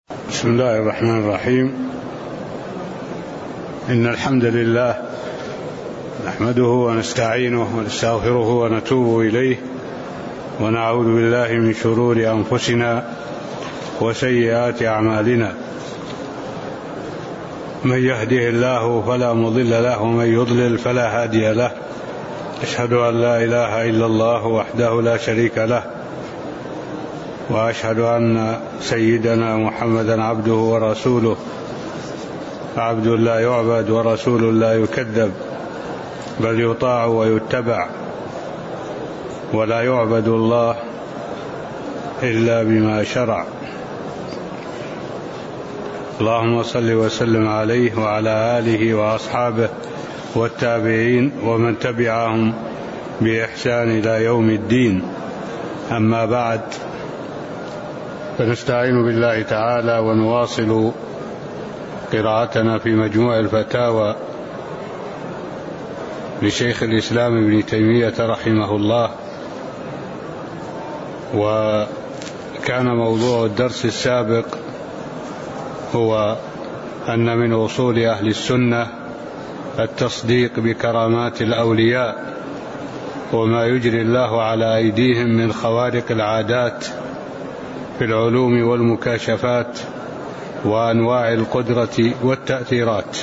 بسم الله الرحمن الرحيم. إن الحمد لله نحمده ونستعينه ونستغفره ونتوب إليه، ونعوذ بالله من شرور أنفسنا وسيئات أعمالنا. من يهده الله فلا مضل له ومن يضلل فلا هادي له. أشهد أن لا إله إلا الله وحده لا شريك له، وأشهد أن سيدنا محمدا عبده ورسوله، عبد لا يعبد ورسول لا يكذب، بل يطاع ويتبع، ولا يعبد الله إلا بما شرع. اللهم صل وسلم عليه وعلى آله وأصحابه والتابعين ومن تبعهم بإحسان إلى يوم الدين. أما بعد، فنستعين بالله تعالى ونواصل قراءتنا في مجموع الفتاوى لشيخ الإسلام ابن تيمية رحمه الله. وكان موضوع الدرس السابق هو أن من أصول أهل السنة التصديق بكرامات الأولياء وما يجري الله على أيديهم من خوارق العادات في العلوم والمكاشفات وأنواع القدرة والتأثيرات.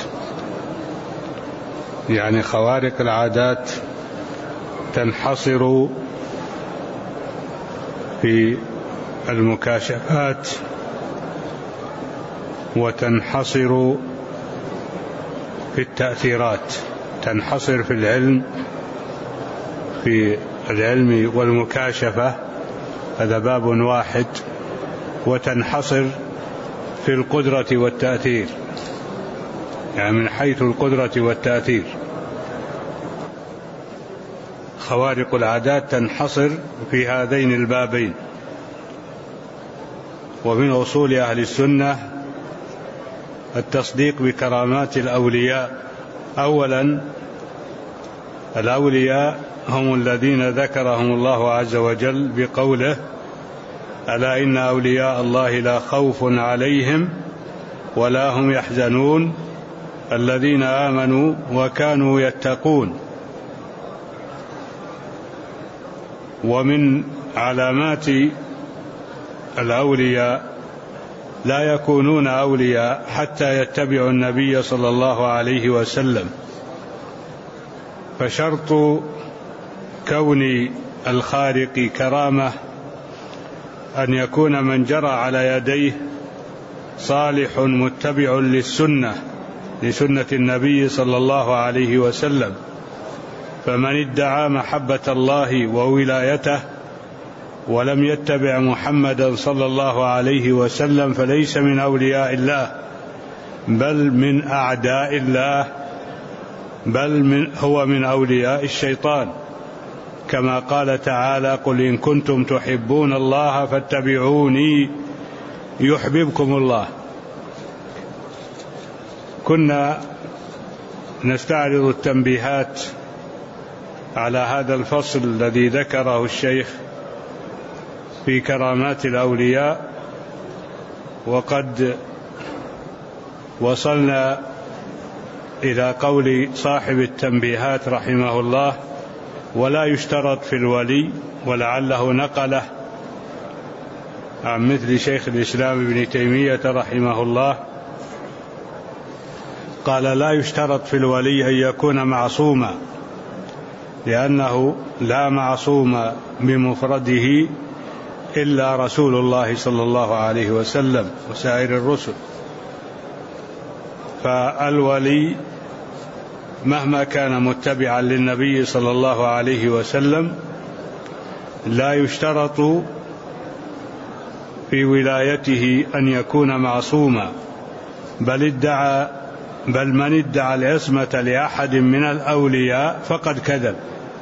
يعني خوارق العادات تنحصر في المكاشفات، وتنحصر في التأثيرات، تنحصر في العلم والمكاشفة، هذا باب واحد، وتنحصر في القدرة والتأثير، يعني من حيث القدرة والتأثير خوارق العادات تنحصر في هذين البابين. ومن أصول أهل السنة التصديق بكرامات الأولياء. أولا، الأولياء هم الذين ذكرهم الله عز وجل بقوله: ألا إن أولياء الله لا خوف عليهم ولا هم يحزنون الذين آمنوا وكانوا يتقون. ومن علامات الأولياء لا يكونون أولياء حتى يتبعوا النبي صلى الله عليه وسلم. فشرط كون الخارق كرامة أن يكون من جرى على يديه صالح متبع لسنة النبي صلى الله عليه وسلم. فمن ادعى محبة الله وولايته ولم يتبع محمدا صلى الله عليه وسلم فليس من أولياء الله، بل من أعداء الله، هو من أولياء الشيطان، كما قال تعالى: قل إن كنتم تحبون الله فاتبعوني يحببكم الله. كنا نستعرض التنبيهات على هذا الفصل الذي ذكره الشيخ في كرامات الأولياء، وقد وصلنا إلى قول صاحب التنبيهات رحمه الله: ولا يشترط في الولي، ولعله نقله عن مثل شيخ الإسلام ابن تيمية رحمه الله، قال: لا يشترط في الولي أن يكون معصوما، لأنه لا معصوم بمفرده إلا رسول الله صلى الله عليه وسلم وسائر الرسل. فالولي مهما كان متبعا للنبي صلى الله عليه وسلم لا يشترط في ولايته أن يكون معصوما، بل من ادعى العصمة لأحد من الأولياء فقد كذب.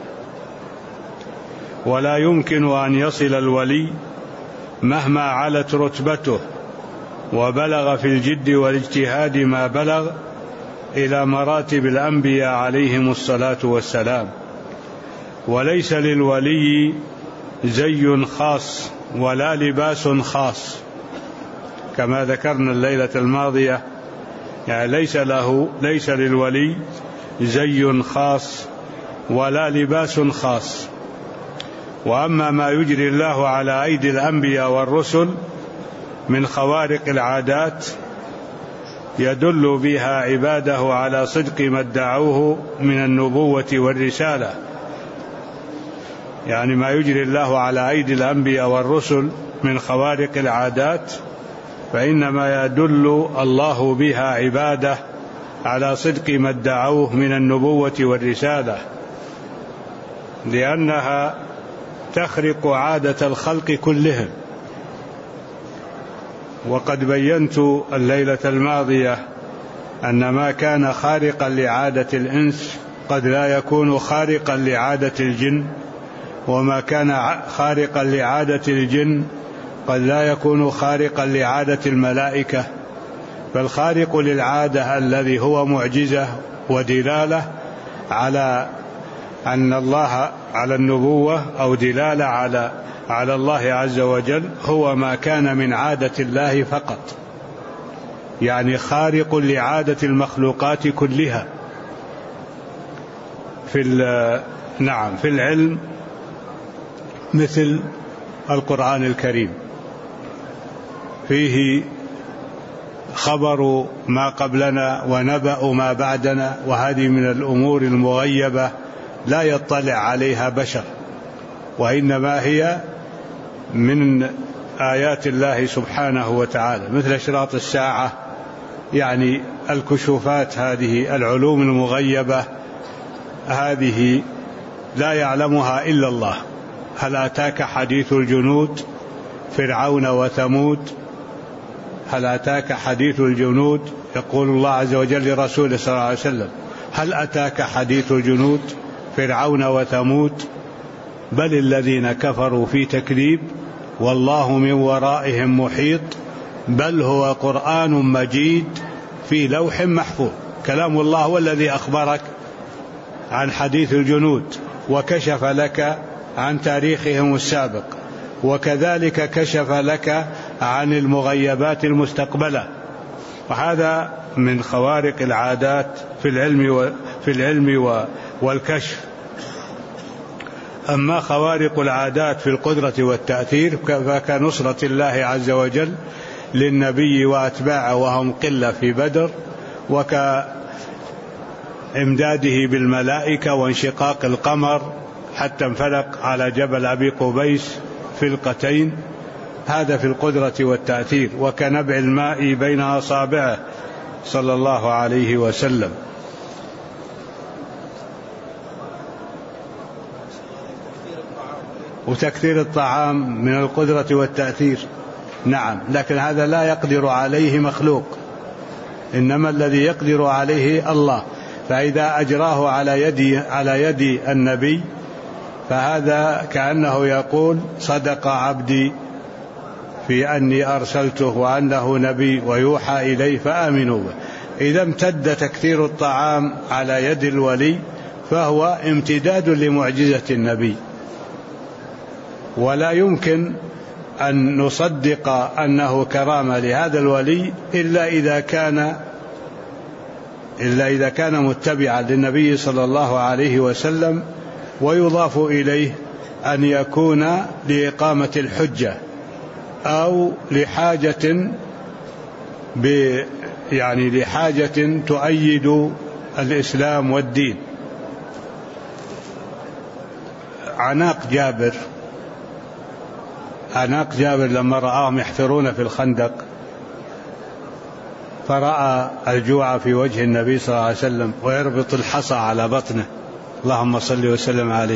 ولا يمكن أن يصل الولي مهما علت رتبته وبلغ في الجد والاجتهاد ما بلغ إلى مراتب الأنبياء عليهم الصلاة والسلام. وليس للولي زي خاص ولا لباس خاص، كما ذكرنا الليلة الماضية، يعني ليس للولي زي خاص ولا لباس خاص. وأما ما يجري الله على أيدي الأنبياء والرسل من خوارق العادات يدل بها عباده على صدق ما ادعوه من النبوة والرسالة، يعني ما يجري الله على أيدي الأنبياء والرسل من خوارق العادات فإنما يدل الله بها عباده على صدق ما ادعوه من النبوة والرسالة، لأنها تخرق عادة الخلق كلهم. وقد بينت الليلة الماضية أن ما كان خارقا لعادة الإنس قد لا يكون خارقا لعادة الجن، وما كان خارقا لعادة الجن قد لا يكون خارقا لعادة الملائكة. فالخارق للعادة الذي هو معجزة ودلالة على أن الله على النبوة أو دلالة على الله عز وجل هو ما كان من عادة الله فقط، يعني خارق لعادة المخلوقات كلها. في العلم مثل القرآن الكريم فيه خبر ما قبلنا ونبأ ما بعدنا، وهذه من الأمور المغيبة لا يطلع عليها بشر، وإنما هي من آيات الله سبحانه وتعالى، مثل أشراط الساعة، يعني الكشوفات، هذه العلوم المغيبة هذه لا يعلمها إلا الله. هل أتاك حديث الجنود فرعون وثمود؟ هل أتاك حديث الجنود؟ يقول الله عز وجل لرسوله صلى الله عليه وسلم: هل أتاك حديث الجنود فرعون وثمود؟ بل الذين كفروا في تكذيب والله من ورائهم محيط، بل هو قرآن مجيد في لوح محفوظ. كلام الله هو الذي أخبرك عن حديث الجنود وكشف لك عن تاريخهم السابق، وكذلك كشف لك عن المغيبات المستقبلة. وهذا من خوارق العادات في العلم والكشف. أما خوارق العادات في القدرة والتأثير فكنصرة الله عز وجل للنبي وأتباعه وهم قلة في بدر، وكإمداده بالملائكة وانشقاق القمر حتى انفلق على جبل أبي قبيس فلقتين، هذا في القدرة والتأثير، وكنبع الماء بين أصابعه صلى الله عليه وسلم. وتكثير الطعام من القدرة والتأثير، نعم، لكن هذا لا يقدر عليه مخلوق، إنما الذي يقدر عليه الله. فإذا أجراه على يد النبي فهذا كأنه يقول: صدق عبدي في أني أرسلته وأنه نبي ويوحى إليه فآمنوا به. إذا امتد تكثير الطعام على يد الولي فهو امتداد لمعجزة النبي، ولا يمكن أن نصدق أنه كرامة لهذا الولي إلا إذا كان متبعا للنبي صلى الله عليه وسلم، ويضاف إليه أن يكون لإقامة الحجة أو لحاجة تؤيد الإسلام والدين. عناق جابر لما رآهم يحفرون في الخندق فرأى الجوع في وجه النبي صلى الله عليه وسلم ويربط الحصى على بطنه، اللهم صل وسلم عليه،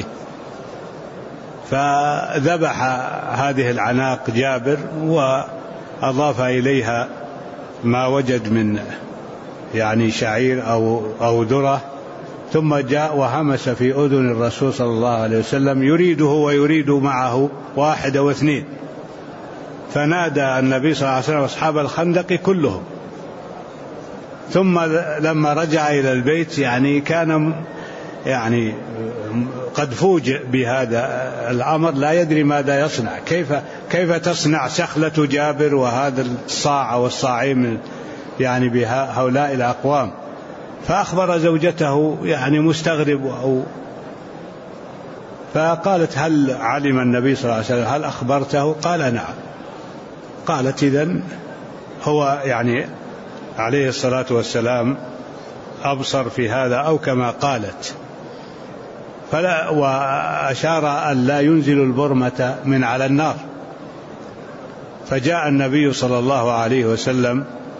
فذبح هذه العناق جابر وأضاف إليها ما وجد من شعير أو ذرة، ثم جاء وهمس في أذن الرسول صلى الله عليه وسلم يريده ويريد معه 1 و2، فنادى النبي صلى الله عليه وسلم أصحاب الخندق كلهم. ثم لما رجع إلى البيت كان يعني قد فوجئ بهذا الأمر لا يدري ماذا يصنع، كيف تصنع سخلة جابر وهذا الصاع أو الصاعين يعني بهؤلاء الأقوام. فأخبر زوجته يعني مستغرب فقالت هل علم النبي صلى الله عليه وسلم؟ هل أخبرته؟ قال نعم. قالت إذن هو يعني عليه الصلاة والسلام أبصر في هذا أو كما قالت. وأشار أن لا ينزل البرمة من على النار. فجاء النبي صلى الله عليه وسلم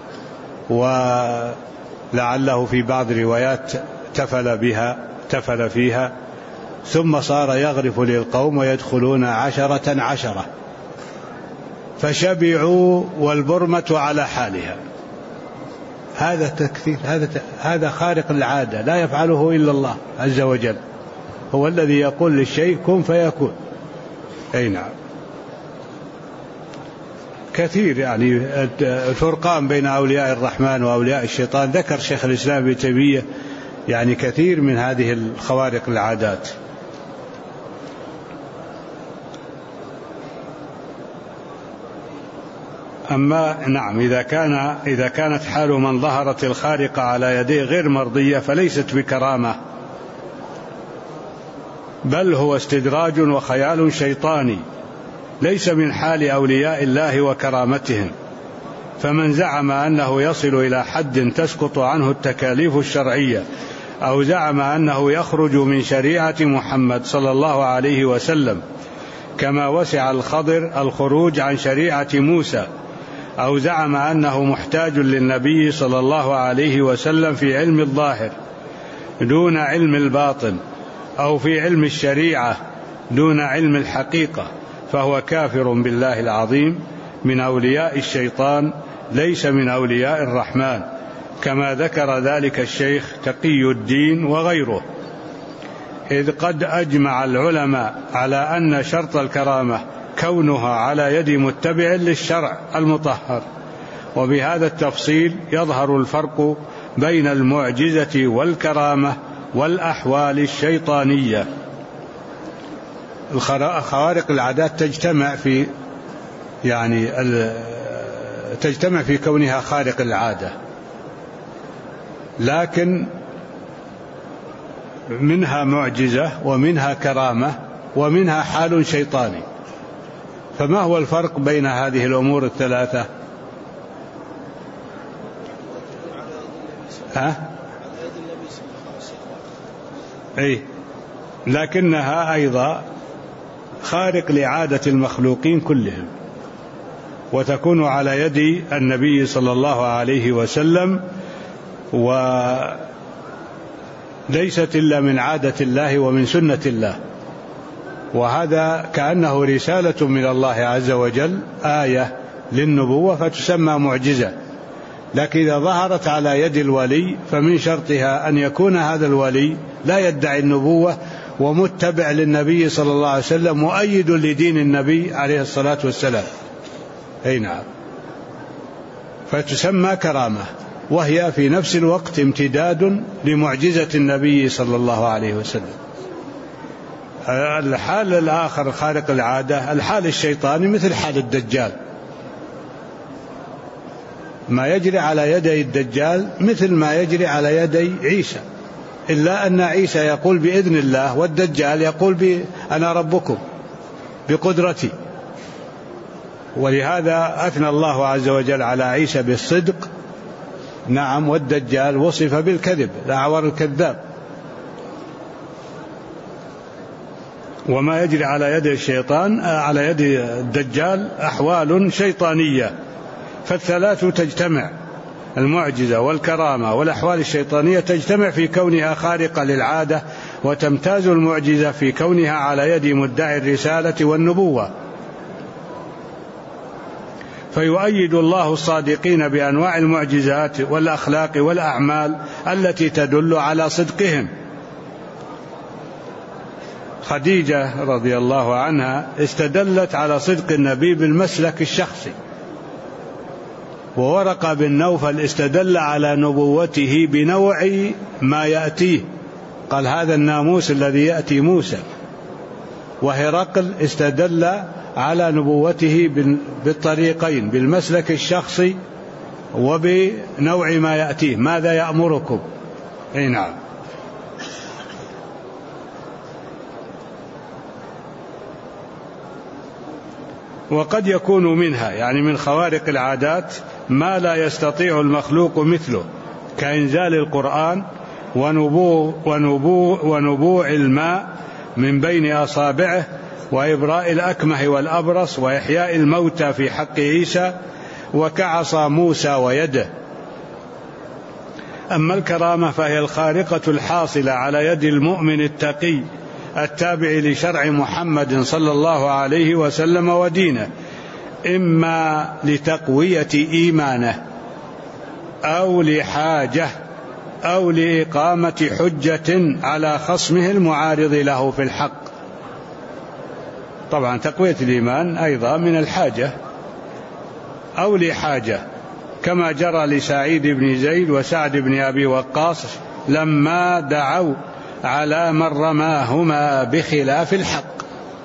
ولعله في بعض الروايات تفل فيها، ثم صار يغرف للقوم ويدخلون 10 فشبعوا والبرمة على حالها. هذا تكثير، هذا خارق العادة لا يفعله إلا الله عز وجل، هو الذي يقول للشيء كن فيكون. أي نعم. كثير يعني الفرقان بين أولياء الرحمن وأولياء الشيطان ذكر شيخ الإسلام ابن تيمية يعني كثير من هذه الخوارق العادات. أما نعم إذا كانت حال من ظهرت الخارقة على يديه غير مرضية فليست بكرامة، بل هو استدراج وخيال شيطاني ليس من حال أولياء الله وكرامتهم. فمن زعم أنه يصل إلى حد تسقط عنه التكاليف الشرعية، أو زعم أنه يخرج من شريعة محمد صلى الله عليه وسلم كما وسع الخضر الخروج عن شريعة موسى، أو زعم أنه محتاج للنبي صلى الله عليه وسلم في علم الظاهر دون علم الباطن، أو في علم الشريعة دون علم الحقيقة، فهو كافر بالله العظيم من أولياء الشيطان ليس من أولياء الرحمن، كما ذكر ذلك الشيخ تقي الدين وغيره. إذ قد أجمع العلماء على أن شرط الكرامة كونها على يد متبع للشرع المطهر. وبهذا التفصيل يظهر الفرق بين المعجزة والكرامة والأحوال الشيطانية. خوارق العادات تجتمع في كونها خارق العادة، لكن منها معجزة ومنها كرامة ومنها حال شيطاني. فما هو الفرق بين هذه الأمور الثلاثة؟ لكنها أيضا خارق لعادة المخلوقين كلهم، وتكون على يد النبي صلى الله عليه وسلم، وليست إلا من عادة الله ومن سنة الله. وهذا كأنه رسالة من الله عز وجل، آية للنبوة فتسمى معجزة. لكن إذا ظهرت على يد الولي فمن شرطها أن يكون هذا الولي لا يدعي النبوة ومتبع للنبي صلى الله عليه وسلم مؤيد لدين النبي عليه الصلاة والسلام. أي نعم. فتسمى كرامة، وهي في نفس الوقت امتداد لمعجزة النبي صلى الله عليه وسلم. الحال الآخر خارق العادة الحال الشيطاني مثل حال الدجال. ما يجري على يدي الدجال مثل ما يجري على يدي عيسى، إلا أن عيسى يقول بإذن الله والدجال يقول أنا ربكم بقدرتي. ولهذا أثنى الله عز وجل على عيسى بالصدق، نعم، والدجال وصف بالكذب، الأعور الكذاب. وما يجري على يد الشيطان على يد الدجال أحوال شيطانية، فالثلاث تجتمع، المعجزة والكرامة والأحوال الشيطانية تجتمع في كونها خارقة للعادة، وتمتاز المعجزة في كونها على يد مدعي الرسالة والنبوة. فيؤيد الله الصادقين بأنواع المعجزات والأخلاق والأعمال التي تدل على صدقهم. خديجة رضي الله عنها استدلت على صدق النبي بالمسلك الشخصي، وورقة بن نوفل استدل على نبوته بنوع ما يأتيه قال هذا الناموس الذي يأتي موسى. وهرقل استدل على نبوته بالطريقين، بالمسلك الشخصي وبنوع ما يأتيه، ماذا يأمركم. أي نعم. وقد يكون منها يعني من خوارق العادات ما لا يستطيع المخلوق مثله، كإنزال القرآن ونبوع الماء من بين أصابعه، وإبراء الأكمه والأبرص، وإحياء الموتى في حق عيسى، وكعصى موسى ويده. أما الكرامة فهي الخارقة الحاصلة على يد المؤمن التقي التابع لشرع محمد صلى الله عليه وسلم ودينه، إما لتقوية إيمانه أو لحاجة أو لإقامة حجة على خصمه المعارض له في الحق. طبعا تقوية الإيمان أيضا من الحاجة أو لحاجة، كما جرى لسعيد بن زيد وسعد بن أبي وقاص لما دعوا على من رماهما بخلاف الحق،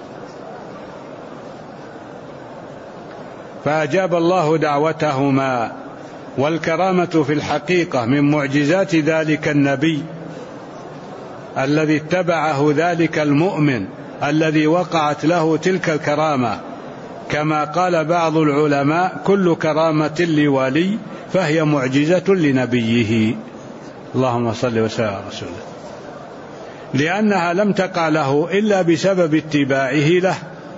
فأجاب الله دعوتهما. والكرامة في الحقيقة من معجزات ذلك النبي الذي اتبعه ذلك المؤمن الذي وقعت له تلك الكرامة، كما قال بعض العلماء كل كرامة لولي فهي معجزة لنبيه. اللهم صل وسلم على رسوله، لأنها لم تقع له إلا بسبب اتباعه له.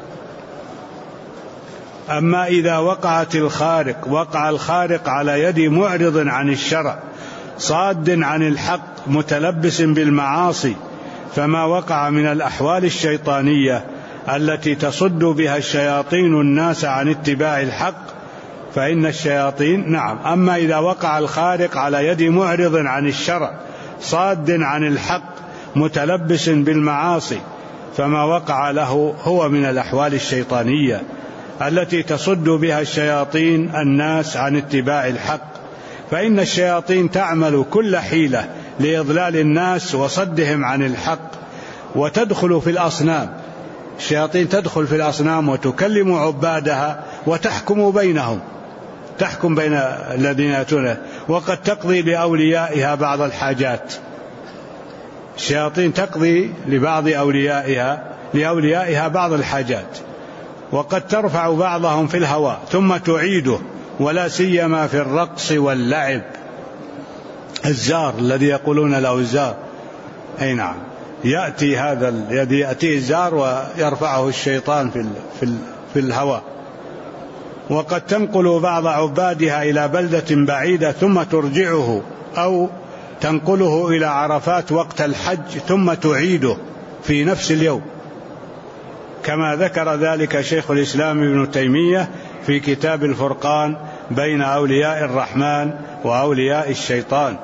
أما إذا وقع الخارق على يد معرض عن الشرع صاد عن الحق متلبس بالمعاصي، فما وقع من الأحوال الشيطانية التي تصد بها الشياطين الناس عن اتباع الحق فإن الشياطين نعم. أما إذا وقع الخارق على يد معرض عن الشرع صاد عن الحق متلبس بالمعاصي، فما وقع له هو من الأحوال الشيطانية التي تصد بها الشياطين الناس عن اتباع الحق، فإن الشياطين تعمل كل حيلة لإضلال الناس وصدهم عن الحق، وتدخل في الأصنام. الشياطين تدخل في الأصنام وتكلم عبادها وتحكم بينهم، تحكم بين الذين يأتون، وقد تقضي لأوليائها بعض الحاجات. الشياطين تقضي لبعض لأوليائها بعض الحاجات، وقد ترفع بعضهم في الهواء ثم تعيده، ولا سيما في الرقص واللعب. الزار الذي يقولون له الزار، أي نعم، يأتي هذا الذي يأتيه الزار ويرفعه الشيطان في الهواء. وقد تنقل بعض عبادها إلى بلدة بعيدة ثم ترجعه، أو تنقله إلى عرفات وقت الحج ثم تعيده في نفس اليوم، كما ذكر ذلك شيخ الإسلام ابن تيمية في كتاب الفرقان بين أولياء الرحمن وأولياء الشيطان.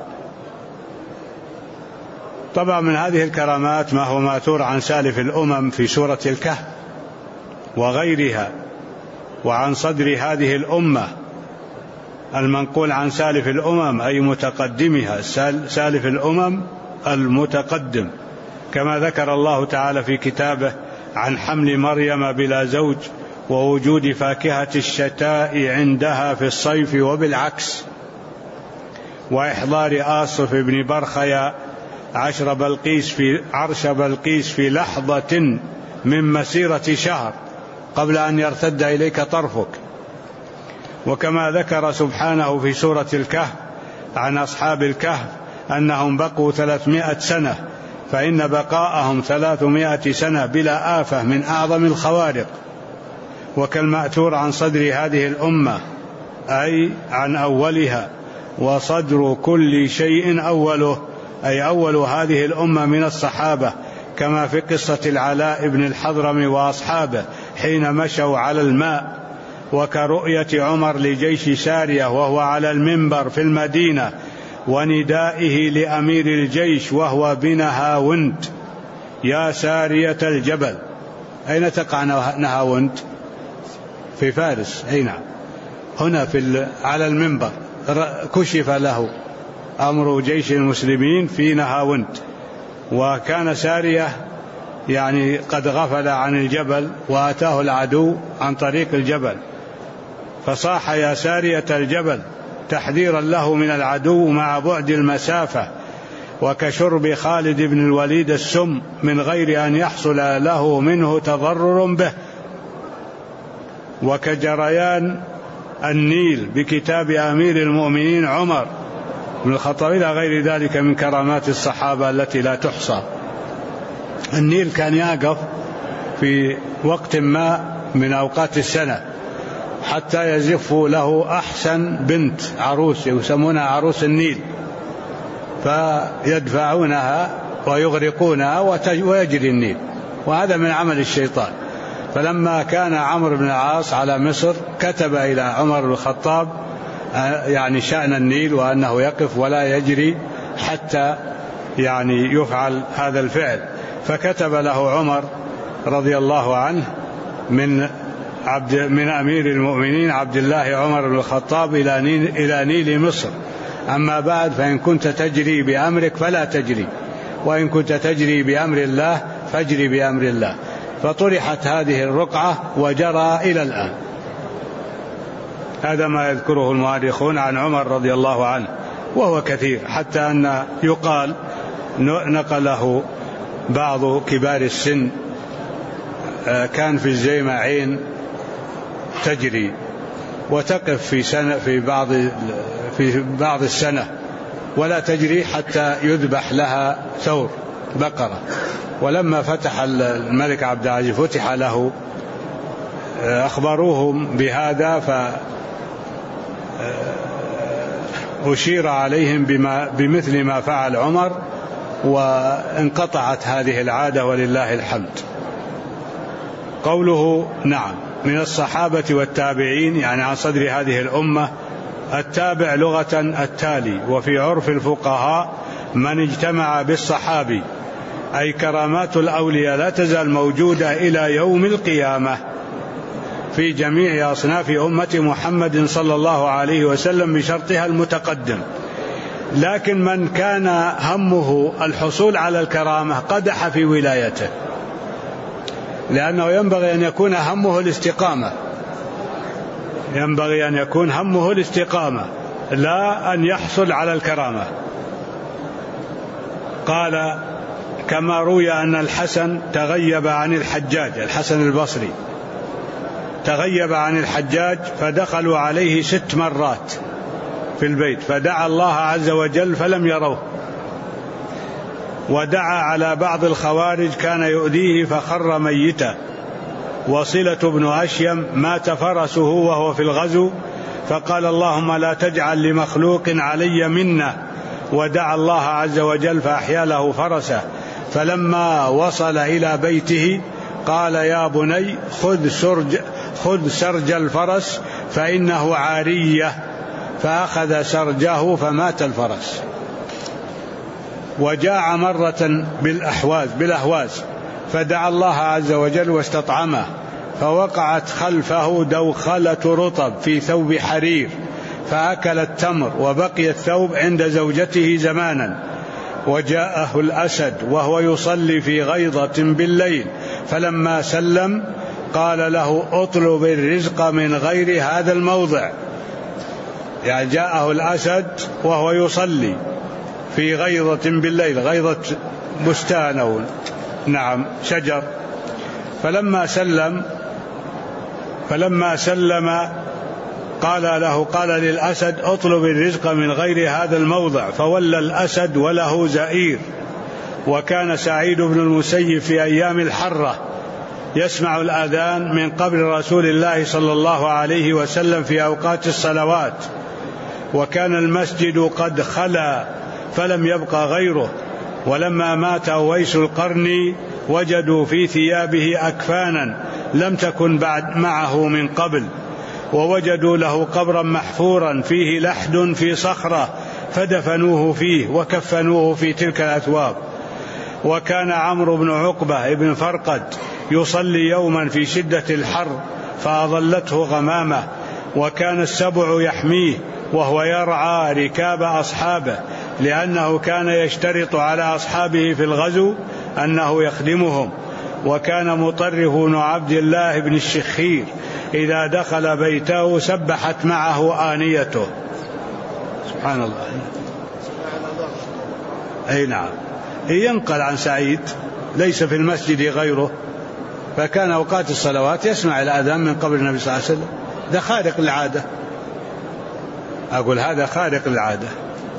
طبعا من هذه الكرامات ما هو ماثور عن سالف الأمم في سورة الكهف وغيرها، وعن صدر هذه الأمة، المنقول عن سالف الأمم أي متقدمها، سالف الأمم المتقدم، كما ذكر الله تعالى في كتابه عن حمل مريم بلا زوج، ووجود فاكهة الشتاء عندها في الصيف وبالعكس، وإحضار آصف بن برخيا عرش بلقيس في لحظة من مسيرة شهر قبل أن يرتد إليك طرفك. وكما ذكر سبحانه في سورة الكهف عن أصحاب الكهف أنهم بقوا 300 سنة، فإن بقاءهم 300 سنة بلا آفة من أعظم الخوارق. وكالمأثور عن صدر هذه الأمة أي عن أولها، وصدر كل شيء أوله أي أول هذه الأمة من الصحابة، كما في قصة العلاء بن الحضرم وأصحابه حين مشوا على الماء، وكرؤية عمر لجيش سارية وهو على المنبر في المدينة، وندائه لأمير الجيش وهو بنهاوند: يا سارية الجبل. أين تقع نهاوند؟ في فارس. أي نعم، هنا على المنبر كشف له أمر جيش المسلمين في نهاوند، وكان سارية يعني قد غفل عن الجبل وأتاه العدو عن طريق الجبل، فصاح يا سارية الجبل تحذيرا له من العدو مع بعد المسافة، وكشرب خالد بن الوليد السم من غير أن يحصل له منه تضرر به، وكجريان النيل بكتاب أمير المؤمنين عمر بن الخطاب إلى غير ذلك من كرامات الصحابة التي لا تحصى. النيل كان يقف في وقت ما من أوقات السنة حتى يزف له أحسن بنت عروس يسمونها عروس النيل، فيدفعونها ويغرقونها ويجري النيل، وهذا من عمل الشيطان. فلما كان عمرو بن العاص على مصر كتب إلى عمر بن الخطاب يعني شأن النيل وأنه يقف ولا يجري حتى يعني يفعل هذا الفعل، فكتب له عمر رضي الله عنه من أمير المؤمنين عبد الله عمر بن الخطاب إلى نيل مصر: أما بعد فإن كنت تجري بأمرك فلا تجري، وإن كنت تجري بأمر الله فاجري بأمر الله. فطرحت هذه الرقعة وجرى إلى الآن. هذا ما يذكره المؤرخون عن عمر رضي الله عنه، وهو كثير، حتى أن يقال نقله بعض كبار السن كان في الزيمة عين تجري وتقف في بعض السنة ولا تجري حتى يذبح لها ثور بقرة. ولما فتح الملك عبد العزيز فتح له أخبروهم بهذا، فأشير عليهم بمثل ما فعل عمر، وانقطعت هذه العادة ولله الحمد. قوله نعم من الصحابة والتابعين يعني عن صدر هذه الأمة. التابع لغة التالي، وفي عرف الفقهاء من اجتمع بالصحابي، أي كرامات الأولياء لا تزال موجودة إلى يوم القيامة في جميع أصناف أمة محمد صلى الله عليه وسلم بشرطها المتقدم. لكن من كان همه الحصول على الكرامة قدح في ولايته، لأنه ينبغي أن يكون همه الاستقامة، لا أن يحصل على الكرامة. قال كما روي أن الحسن تغيب عن الحجاج، الحسن البصري تغيب عن الحجاج فدخلوا عليه 6 مرات في البيت فدعا الله عز وجل فلم يروه، ودعا على بعض الخوارج كان يؤذيه فخر ميتا، وصلة بن أشيم مات فرسه وهو في الغزو فقال اللهم لا تجعل لمخلوق علي منة، ودعا الله عز وجل فأحيا له فرسه. فلما وصل إلى بيته قال يا بني خذ سرج الفرس فإنه عارية، فأخذ سرجه فمات الفرس. وجاع مرة بالأهواز فدعا الله عز وجل واستطعمه، فوقعت خلفه دوخلة رطب في ثوب حرير فأكل التمر وبقي الثوب عند زوجته زمانا. وجاءه الأسد وهو يصلي في غيضة بالليل فلما سلم قال له اطلب الرزق من غير هذا الموضع، يعني جاءه الأسد وهو يصلي في غيضة بالليل، غيضة بستان أو نعم شجر، فلما سلم قال للأسد اطلب الرزق من غير هذا الموضع، فولى الأسد وله زئير. وكان سعيد بن المسيب في أيام الحرة يسمع الأذان من قبر رسول الله صلى الله عليه وسلم في أوقات الصلوات، وكان المسجد قد خلا فلم يبق غيره. ولما مات أويس القرني وجدوا في ثيابه أكفانا لم تكن بعد معه من قبل، ووجدوا له قبرا محفورا فيه لحد في صخرة فدفنوه فيه وكفنوه في تلك الأثواب. وكان عمرو بن عقبة بن فرقد يصلي يوما في شدة الحر فأظلته غمامة وكان السبع يحميه وهو يرعى ركاب أصحابه، لأنه كان يشترط على أصحابه في الغزو أنه يخدمهم. وكان مطرف بن عبد الله بن الشخير إذا دخل بيته سبحت معه آنيته. سبحان الله. أي نعم. ينقل عن سعيد ليس في المسجد غيره، فكان أوقات الصلوات يسمع الأذان من قبل النبي صلى الله عليه وسلم. ده خارق العادة، أقول هذا خارق العادة.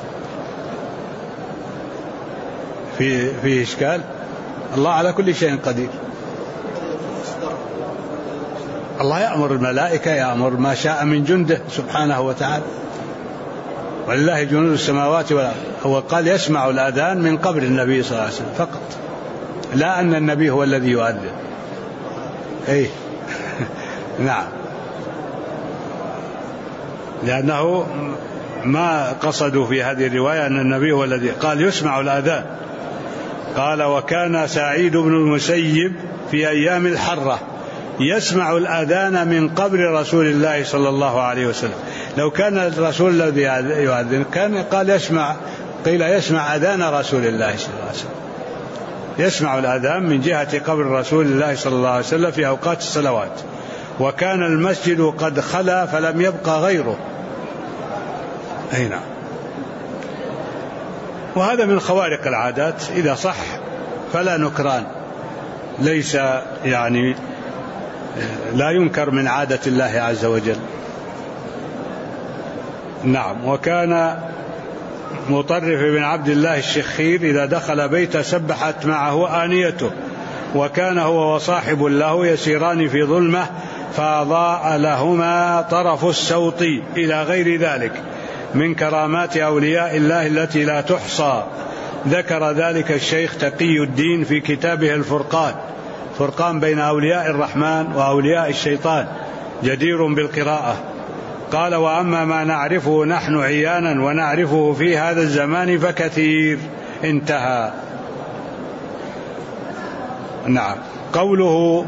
فيه إشكال. الله على كل شيء قدير. الله يأمر الملائكة، يأمر ما شاء من جنده سبحانه وتعالى، ولله جنود السماوات والأرض. هو قال يسمع الأذان من قبل النبي صلى الله عليه وسلم فقط، لا أن النبي هو الذي يؤذن. إيه نعم، لأنه ما قصدوا في هذه الرواية أن النبي هو الذي قال يسمع الأذان. قال وكان سعيد بن المسيب في أيام الحرة يسمع الأذان من قبل رسول الله صلى الله عليه وسلم. لو كان الرسول الذي يؤذن كان قال يسمع، قيل يسمع أذان رسول الله صلى الله عليه وسلم. يسمع الأذان من جهة قبر رسول الله صلى الله عليه وسلم في أوقات الصلوات. وكان المسجد قد خلا فلم يبقى غيره. أي نعم. وهذا من خوارق العادات، إذا صح فلا نكران، ليس يعني لا ينكر من عادة الله عز وجل. نعم. وكان مطرف بن عبد الله الشخير إذا دخل بيته سبحت معه آنيته، وكان هو وصاحب له يسيران في ظلمة فأضاء لهما طرف السوط إلى غير ذلك من كرامات أولياء الله التي لا تحصى. ذكر ذلك الشيخ تقي الدين في كتابه الفرقان، فرقان بين أولياء الرحمن وأولياء الشيطان، جدير بالقراءة. قال وأما ما نعرفه نحن عيانا ونعرفه في هذا الزمان فكثير. انتهى. نعم. قوله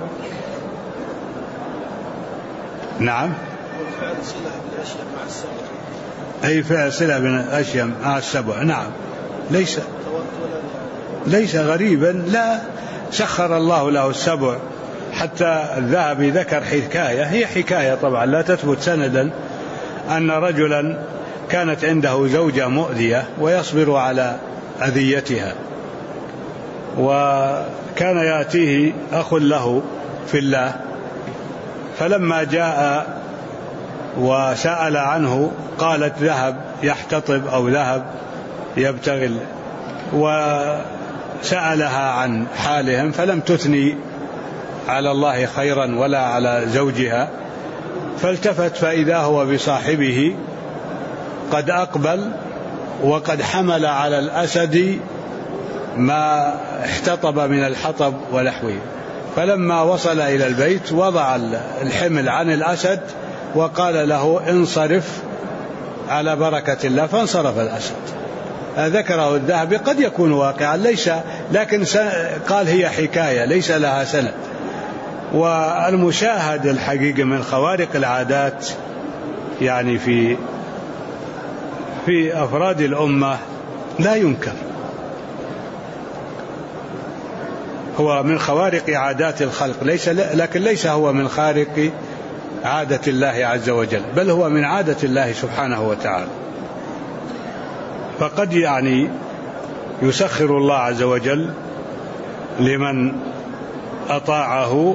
نعم أي فعل صلة بين الأشياء مع السبع. نعم. ليس غريبا، لا، سخر الله له السبع. حتى الذهبي ذكر حكاية، هي حكاية طبعا لا تثبت سندا، أن رجلا كانت عنده زوجة مؤذية ويصبر على أذيتها، وكان يأتيه أخ له في الله، فلما جاء وسأل عنه قالت ذهب يحتطب أو ذهب يبتغل، وسألها عن حالهم فلم تثني على الله خيرا ولا على زوجها، فالتفت فإذا هو بصاحبه قد أقبل وقد حمل على الأسد ما احتطب من الحطب ونحوه. فلما وصل إلى البيت وضع الحمل عن الأسد وقال له انصرف على بركة الله، فانصرف الأسد. ذكره الذهبي، قد يكون واقعا ليس، لكن قال هي حكاية ليس لها سند. والمشاهد الحقيقة من خوارق العادات يعني في أفراد الأمة لا ينكر، هو من خوارق عادات الخلق، لكن ليس هو من خارق عادة الله عز وجل، بل هو من عادة الله سبحانه وتعالى. فقد يعني يسخر الله عز وجل لمن أطاعه،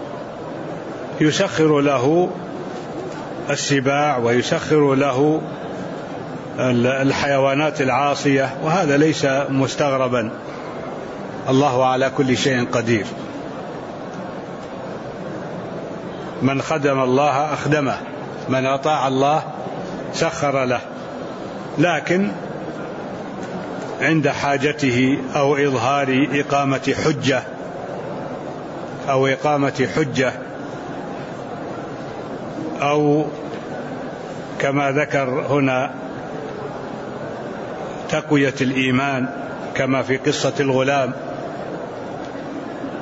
يسخر له السباع ويسخر له الحيوانات العاصية، وهذا ليس مستغربا، الله على كل شيء قدير. من خدم الله أخدمه، من أطاع الله سخر له، لكن عند حاجته أو إظهار إقامة حجة أو إقامة حجة أو كما ذكر هنا تقوية الإيمان، كما في قصة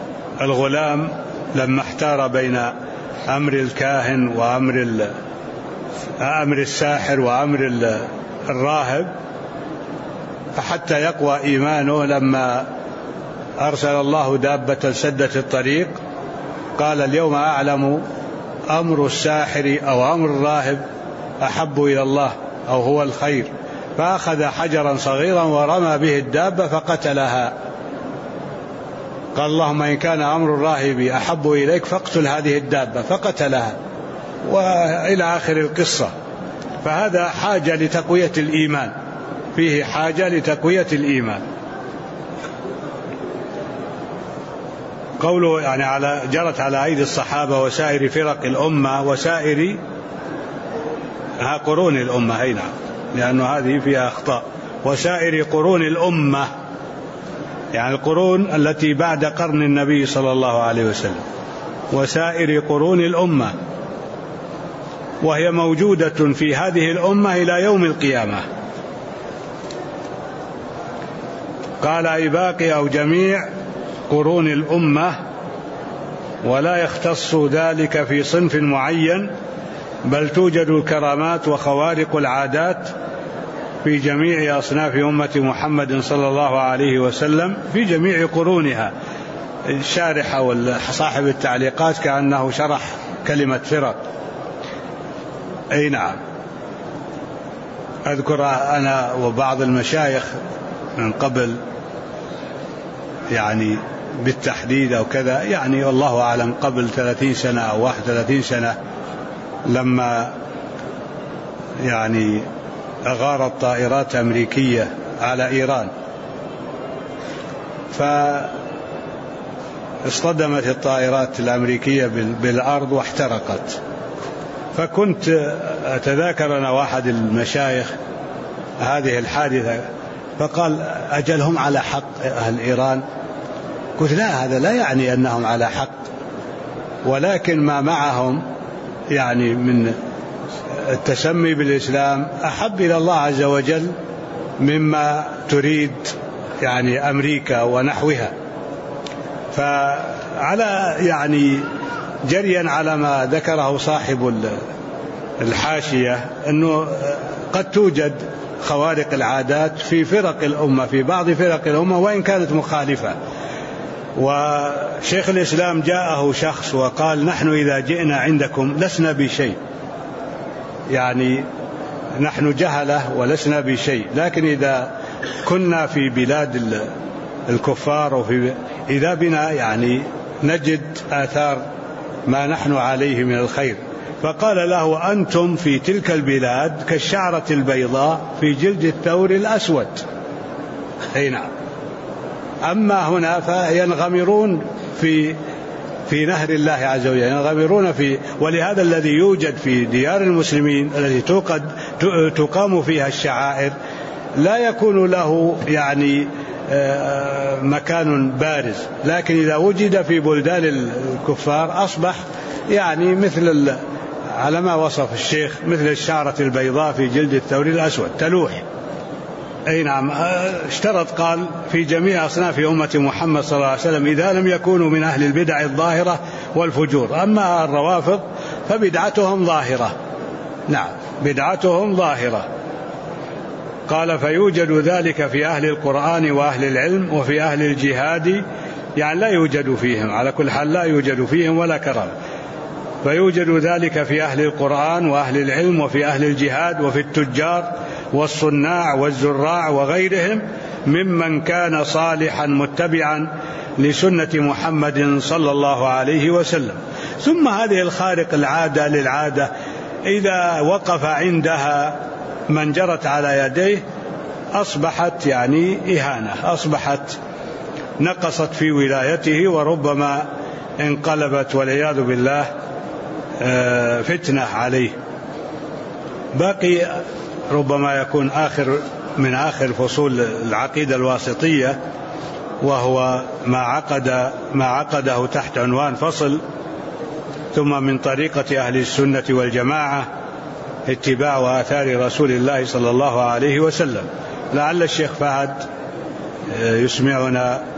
الغلام لما احتار بين أمر الكاهن وأمر أمر الساحر وأمر الراهب، فحتى يقوى إيمانه لما أرسل الله دابة سدت الطريق قال اليوم أعلم أمر الساحر أو أمر الراهب أحب إلى الله أو هو الخير، فأخذ حجرا صغيرا ورمى به الدابة فقتلها. قال اللهم إن كان أمر الراهب أحب إليك فاقتل هذه الدابة، فقتلها، وإلى آخر القصة. فهذا حاجة لتقوية الإيمان، فيه حاجة لتقوية الإيمان. قوله يعني جرت على أيدي الصحابة وسائر فرق الأمة وسائر قرون الأمة، هنا لأنه هذه فيها أخطاء. وسائر قرون الأمة يعني القرون التي بعد قرن النبي صلى الله عليه وسلم، وسائر قرون الأمة، وهي موجودة في هذه الأمة إلى يوم القيامة. قال أي باقي أو جميع قرون الأمة، ولا يختص ذلك في صنف معين، بل توجد الكرامات وخوارق العادات في جميع أصناف أمة محمد صلى الله عليه وسلم في جميع قرونها. الشارح وصاحب التعليقات كأنه شرح كلمة فرق. أي نعم. أذكر أنا وبعض المشايخ من قبل يعني بالتحديد أو كذا، يعني والله أعلم قبل 30 سنة أو 31 سنة، لما يعني أغارت طائرات أمريكية على إيران، فاصطدمت الطائرات الأمريكية بالأرض واحترقت. فكنت أتذاكر أنا واحد المشايخ هذه الحادثة، فقال أجل هم على حق أهل إيران؟ قلت لا، هذا لا يعني أنهم على حق، ولكن ما معهم يعني من التسمي بالإسلام أحب إلى الله عز وجل مما تريد يعني أمريكا ونحوها. فعلى يعني جريا على ما ذكره صاحب الحاشية أنه قد توجد خوارق العادات في فرق الأمة، في بعض فرق الأمة وإن كانت مخالفة. وشيخ الإسلام جاءه شخص وقال نحن إذا جئنا عندكم لسنا بشيء، يعني نحن جهلة ولسنا بشيء، لكن إذا كنا في بلاد الكفار إذا بنا يعني نجد آثار ما نحن عليه من الخير. فقال له أنتم في تلك البلاد كالشعرة البيضاء في جلد الثور الأسود. أي نعم. أما هنا فينغمرون في نهر الله عز وجل، ينغمرون ولهذا الذي يوجد في ديار المسلمين التي تقام فيها الشعائر لا يكون له يعني مكان بارز، لكن إذا وجد في بلدان الكفار أصبح يعني مثل على ما وصف الشيخ مثل الشعرة البيضاء في جلد الثور الأسود تلوح. أي نعم. اشترط قال في جميع أصناف أمة محمد صلى الله عليه وسلم إذا لم يكونوا من أهل البدع الظاهرة والفجور. أما الروافض فبدعتهم ظاهرة. نعم بدعتهم ظاهرة. قال فيوجد ذلك في أهل القرآن وأهل العلم وفي أهل الجهاد، يعني لا يوجد فيهم، على كل حال لا يوجد فيهم ولا كرام. فيوجد ذلك في أهل القرآن وأهل العلم وفي أهل الجهاد وفي التجار والصناع والزراع وغيرهم ممن كان صالحا متبعا لسنة محمد صلى الله عليه وسلم. ثم هذه الخارق العادة للعادة إذا وقف عندها من جرت على يديه أصبحت يعني إهانة، أصبحت نقصت في ولايته، وربما انقلبت والعياذ بالله فتنة عليه. باقي ربما يكون من آخر فصول العقيدة الواسطية، وهو ما عقده تحت عنوان فصل ثم من طريقة أهل السنة والجماعة اتباع آثار رسول الله صلى الله عليه وسلم. لعل الشيخ فهد يسمعنا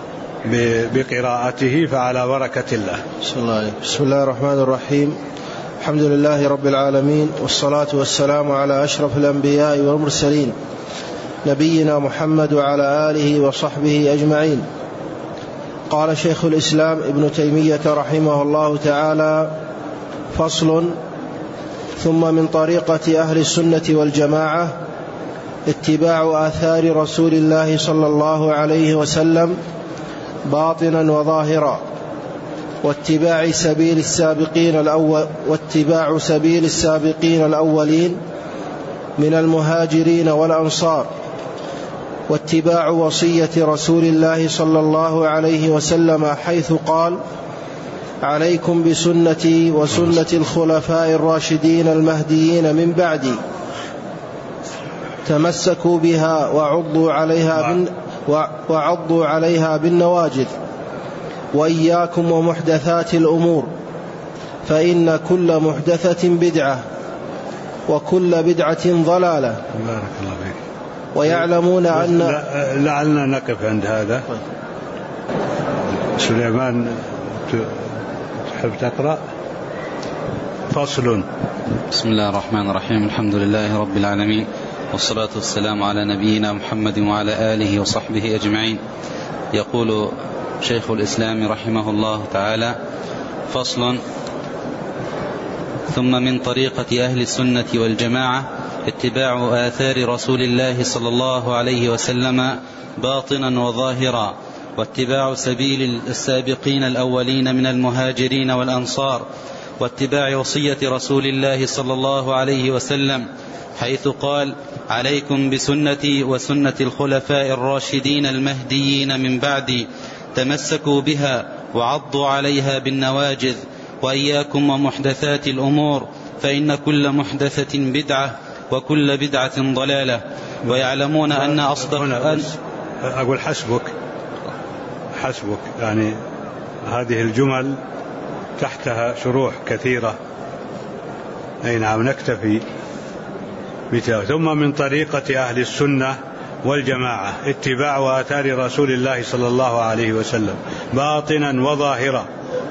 بقراءته، فعلى بركة الله. بسم الله الرحمن الرحيم. الحمد لله رب العالمين، والصلاة والسلام على أشرف الأنبياء والمرسلين نبينا محمد وعلى آله وصحبه أجمعين. قال شيخ الإسلام ابن تيمية رحمه الله تعالى: فصل: ثم من طريقة أهل السنة والجماعة اتباع آثار رسول الله صلى الله عليه وسلم باطنا وظاهرا، واتباع سبيل السابقين الأولين من المهاجرين والأنصار، واتباع وصية رسول الله صلى الله عليه وسلم حيث قال: عليكم بسنتي وسنة الخلفاء الراشدين المهديين من بعدي، تمسكوا بها وعضوا عليها بالنواجذ، وإياكم ومحدثات الأمور، فإن كل محدثة بدعة، وكل بدعة ضلالة. بارك الله فيك. ويعلمون أن لعلنا نقف عند هذا. سليمان تحب تقرأ؟ فصل. بسم الله الرحمن الرحيم. الحمد لله رب العالمين، والصلاة والسلام على نبينا محمد وعلى آله وصحبه أجمعين. يقول شيخ الإسلام رحمه الله تعالى: فصل: ثم من طريقة أهل السنة والجماعة اتباع آثار رسول الله صلى الله عليه وسلم باطنا وظاهرا، واتباع سبيل السابقين الأولين من المهاجرين والأنصار، واتباع وصية رسول الله صلى الله عليه وسلم حيث قال: عليكم بسنتي وسنة الخلفاء الراشدين المهديين من بعدي، تمسكوا بها وعضوا عليها بالنواجذ، وإياكم ومحدثات الأمور، فإن كل محدثة بدعة، وكل بدعة ضلالة. ويعلمون أن أقول حسبك يعني هذه الجمل تحتها شروح كثيرة. أي نعم، نكتفي بتاء. ثم من طريقة أهل السنة والجماعة اتباع آثار رسول الله صلى الله عليه وسلم باطنا وظاهرا،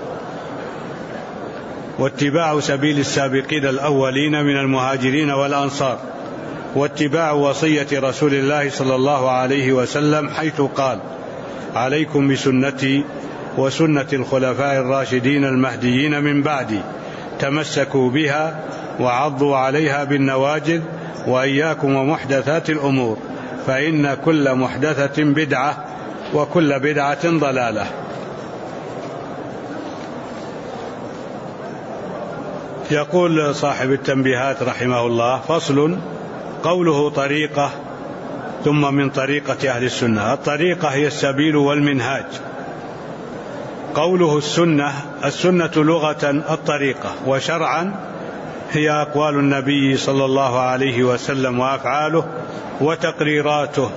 واتباع سبيل السابقين الأولين من المهاجرين والأنصار، واتباع وصية رسول الله صلى الله عليه وسلم حيث قال: عليكم بسنتي وسنة الخلفاء الراشدين المهديين من بعدي، تمسكوا بها وعضوا عليها بالنواجذ، وإياكم ومحدثات الأمور، فإن كل محدثة بدعة، وكل بدعة ضلالة. يقول صاحب التنبيهات رحمه الله: فصل: قوله طريقة ثم من طريقة أهل السنة. الطريقة هي السبيل والمنهاج. قوله السنة لغة الطريقة، وشرعا هي أقوال النبي صلى الله عليه وسلم وأفعاله وتقريراته،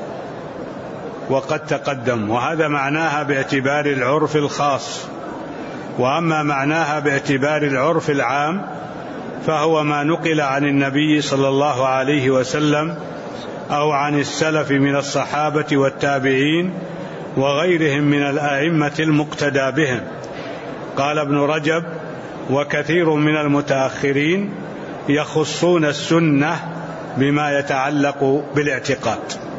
وقد تقدم. وهذا معناها باعتبار العرف الخاص. وأما معناها باعتبار العرف العام فهو ما نقل عن النبي صلى الله عليه وسلم أو عن السلف من الصحابة والتابعين وغيرهم من الأئمة المقتدى بهم. قال ابن رجب: وكثير من المتأخرين يخصون السنة بما يتعلق بالاعتقاد،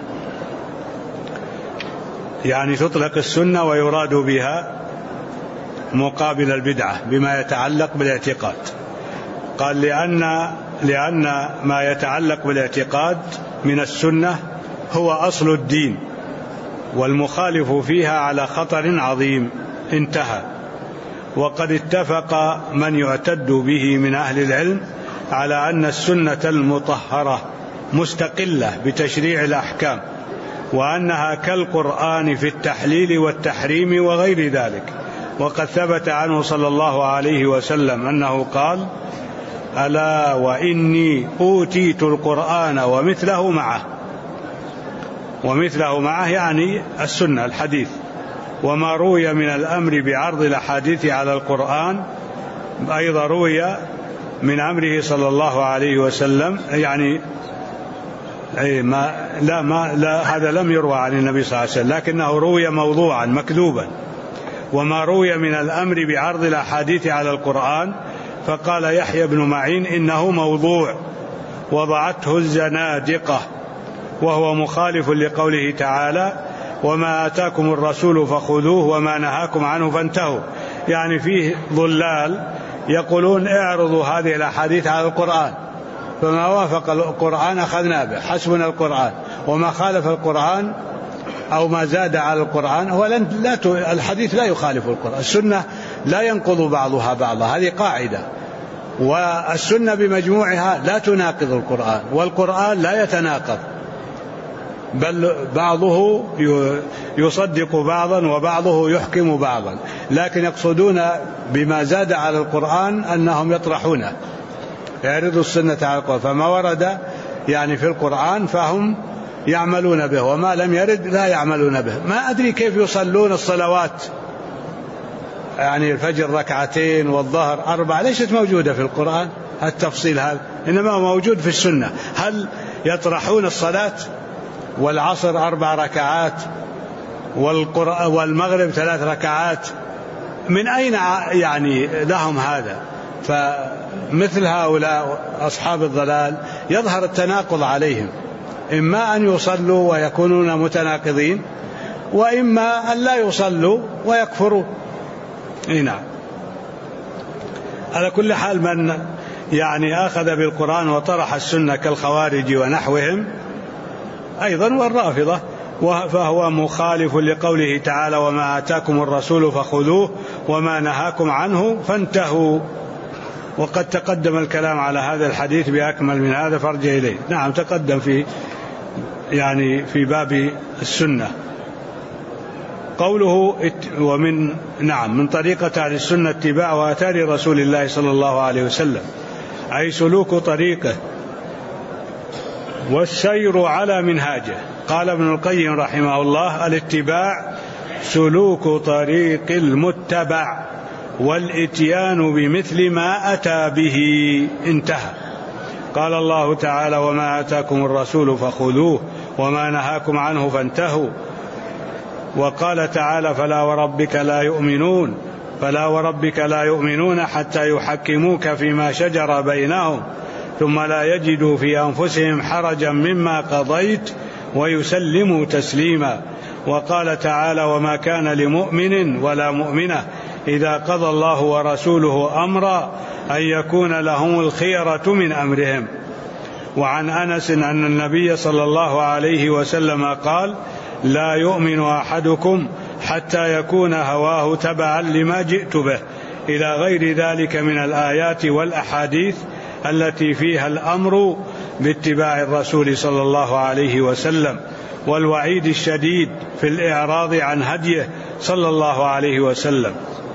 يعني تطلق السنة ويراد بها مقابل البدعة بما يتعلق بالاعتقاد. قال: لأن ما يتعلق بالاعتقاد من السنة هو أصل الدين، والمخالف فيها على خطر عظيم. انتهى. وقد اتفق من يعتد به من أهل العلم على أن السنة المطهرة مستقلة بتشريع الأحكام، وأنها كالقرآن في التحليل والتحريم وغير ذلك. وقد ثبت عنه صلى الله عليه وسلم أنه قال: ألا وإني أوتيت القرآن ومثله معه. ومثله معه يعني السنة، الحديث. وما روي من الأمر بعرض الأحاديث على القرآن أيضا روي من أمره صلى الله عليه وسلم، يعني هذا لم يروى عن النبي صلى الله عليه وسلم، لكنه روي موضوعا مكذوبا. وما روي من الأمر بعرض الأحاديث على القرآن فقال يحيى بن معين إنه موضوع وضعته الزنادقة، وهو مخالف لقوله تعالى وما آتاكم الرسول فخذوه وما نهاكم عنه فانتهوا. يعني فيه ضلال يقولون اعرضوا هذه الأحاديث على القرآن، فما وافق القرآن أخذنا به، حسبنا القرآن، وما خالف القرآن أو ما زاد على القرآن هو الحديث لا يخالف القرآن. السنة لا ينقض بعضها بعضا، هذه قاعدة، والسنة بمجموعها لا تناقض القرآن، والقرآن لا يتناقض، بل بعضه يصدق بعضا وبعضه يحكم بعضا، لكن يقصدون بما زاد على القرآن أنهم يطرحونه، يعرضوا السنة على القرآن، فما ورد يعني في القرآن فهم يعملون به، وما لم يرد لا يعملون به. ما أدري كيف يصلون الصلوات، يعني الفجر 2 والظهر 4 ليست موجودة في القرآن التفصيل هذا، إنما موجود في السنة. هل يطرحون الصلاة والعصر 4 ركعات والمغرب 3 ركعات؟ من أين يعني لهم هذا؟ فمثل هؤلاء أصحاب الضلال يظهر التناقض عليهم، إما أن يصلوا ويكونون متناقضين، وإما أن لا يصلوا ويكفروا. نعم. على كل حال من يعني أخذ بالقرآن وطرح السنة كالخوارج ونحوهم أيضا والرافضة، فهو مخالف لقوله تعالى وما آتاكم الرسول فخذوه وما نهاكم عنه فانتهوا. وقد تقدم الكلام على هذا الحديث بأكمل من هذا فارجع إليه. نعم تقدم في باب السنة. قوله من طريقة أهل السنة اتباع آثار رسول الله صلى الله عليه وسلم، أي سلوك طريقه والسير على منهاجه. قال ابن القيم رحمه الله الاتباع سلوك طريق المتبع والاتيان بمثل ما أتى به، انتهى. قال الله تعالى وما آتاكم الرسول فخذوه وما نهاكم عنه فانتهوا. وقال تعالى فلا وربك لا يؤمنون حتى يحكموك فيما شجر بينهم ثم لا يجدوا في أنفسهم حرجا مما قضيت ويسلموا تسليما. وقال تعالى وما كان لمؤمن ولا مؤمنة إذا قضى الله ورسوله أمرا أن يكون لهم الخيرة من أمرهم. وعن أنس أن النبي صلى الله عليه وسلم قال لا يؤمن أحدكم حتى يكون هواه تبعا لما جئت به، إلى غير ذلك من الآيات والأحاديث التي فيها الأمر باتباع الرسول صلى الله عليه وسلم والوعيد الشديد في الإعراض عن هديه صلى الله عليه وسلم.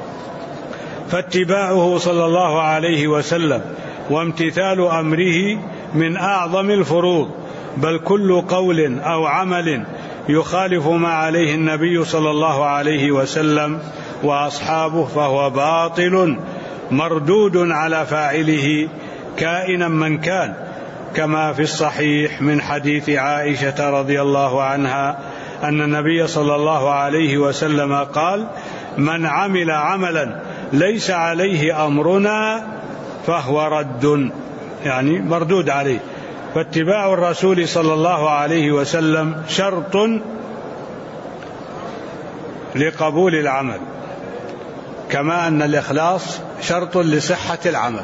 فاتباعه صلى الله عليه وسلم وامتثال أمره من أعظم الفروض، بل كل قول أو عمل يخالف ما عليه النبي صلى الله عليه وسلم وأصحابه فهو باطل مردود على فاعله كائنا من كان، كما في الصحيح من حديث عائشة رضي الله عنها أن النبي صلى الله عليه وسلم قال من عمل عملا ليس عليه أمرنا فهو رد، يعني مردود عليه. فاتباع الرسول صلى الله عليه وسلم شرط لقبول العمل، كما أن الإخلاص شرط لصحة العمل،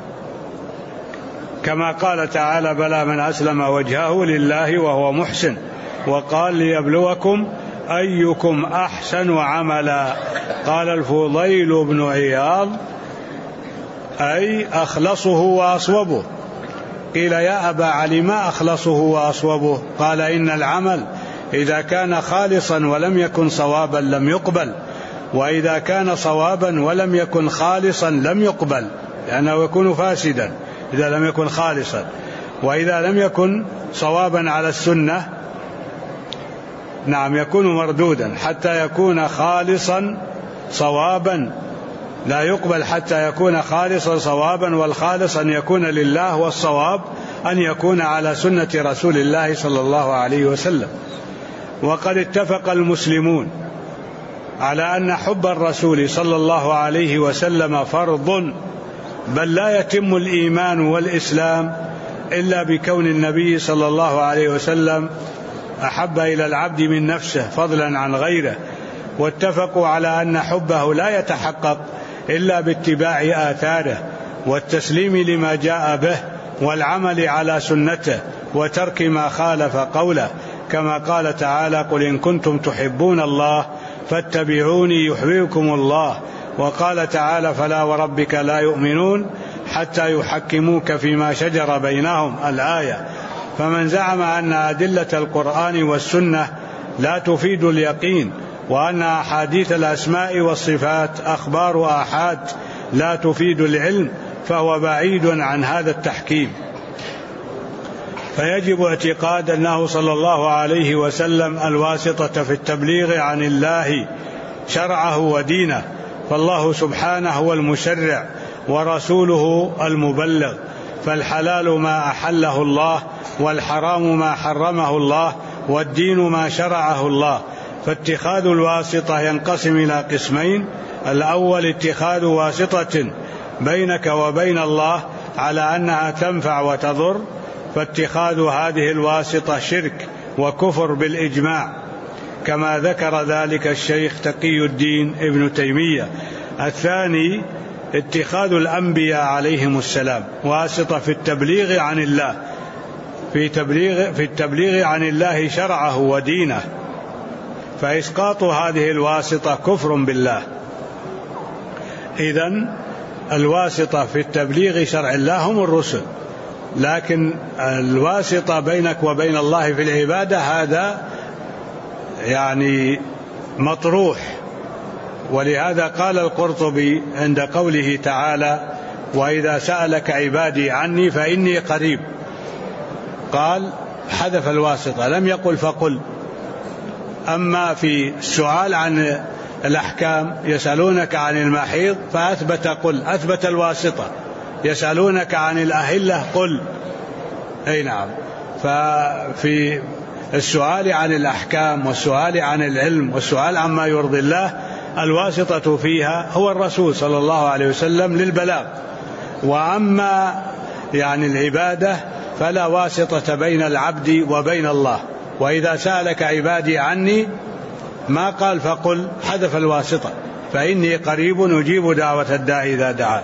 كما قال تعالى بلى من أسلم وجهه لله وهو محسن، وقال ليبلوكم أيكم أحسن عملا. قال الفضيل بن عياض أي أخلصه وأصوبه. قيل يا أبا علي ما أخلصه وأصوبه؟ قال إن العمل إذا كان خالصا ولم يكن صوابا لم يقبل، وإذا كان صوابا ولم يكن خالصا لم يقبل، لأنه يكون فاسدا إذا لم يكن خالصا، وإذا لم يكن صوابا على السنة نعم يكون مردودا حتى يكون خالصا صوابا، لا يقبل حتى يكون خالصا صوابا، والخالص أن يكون لله والصواب أن يكون على سنة رسول الله صلى الله عليه وسلم. وقد اتفق المسلمون على أن حب الرسول صلى الله عليه وسلم فرض بل لا يتم الإيمان والإسلام إلا بكون النبي صلى الله عليه وسلم أحب إلى العبد من نفسه فضلا عن غيره، واتفقوا على أن حبه لا يتحقق إلا باتباع آثاره والتسليم لما جاء به والعمل على سنته وترك ما خالف قوله، كما قال تعالى: قل إن كنتم تحبون الله فاتبعوني يحببكم الله. وقال تعالى: فلا وربك لا يؤمنون حتى يحكموك فيما شجر بينهم، الآية. فمن زعم أن أدلة القرآن والسنة لا تفيد اليقين، وأن أحاديث الأسماء والصفات أخبار آحاد لا تفيد العلم، فهو بعيد عن هذا التحكيم. فيجب اعتقاد أنه صلى الله عليه وسلم الواسطة في التبليغ عن الله شرعه ودينه، فالله سبحانه هو المشرع ورسوله المبلغ، فالحلال ما أحله الله والحرام ما حرمه الله والدين ما شرعه الله. فاتخاذ الواسطة ينقسم إلى قسمين: الأول اتخاذ واسطة بينك وبين الله على أنها تنفع وتضر، فاتخاذ هذه الواسطة شرك وكفر بالإجماع، كما ذكر ذلك الشيخ تقي الدين ابن تيمية. الثاني اتخاذ الأنبياء عليهم السلام واسطة في التبليغ عن الله، في التبليغ عن الله شرعه ودينه، فإسقاط هذه الواسطة كفر بالله. إذن الواسطة في التبليغ شرع الله هم الرسل، لكن الواسطة بينك وبين الله في العبادة هذا يعني مطروح. ولهذا قال القرطبي عند قوله تعالى: وإذا سألك عبادي عني فإني قريب، قال حذف الواسطة، لم يقل فقل. أما في السؤال عن الأحكام يسألونك عن المحيض فأثبت قل، أثبت الواسطة. يسألونك عن الأهلة قل، أي نعم. ففي السؤال عن الأحكام والسؤال عن العلم والسؤال عما يرضي الله الواسطة فيها هو الرسول صلى الله عليه وسلم للبلاغ. وأما يعني العبادة فلا واسطة بين العبد وبين الله. وإذا سألك عبادي عني ما قال فقل، حذف الواسطة، فإني قريب أجيب دعوة الداعي إذا دعا.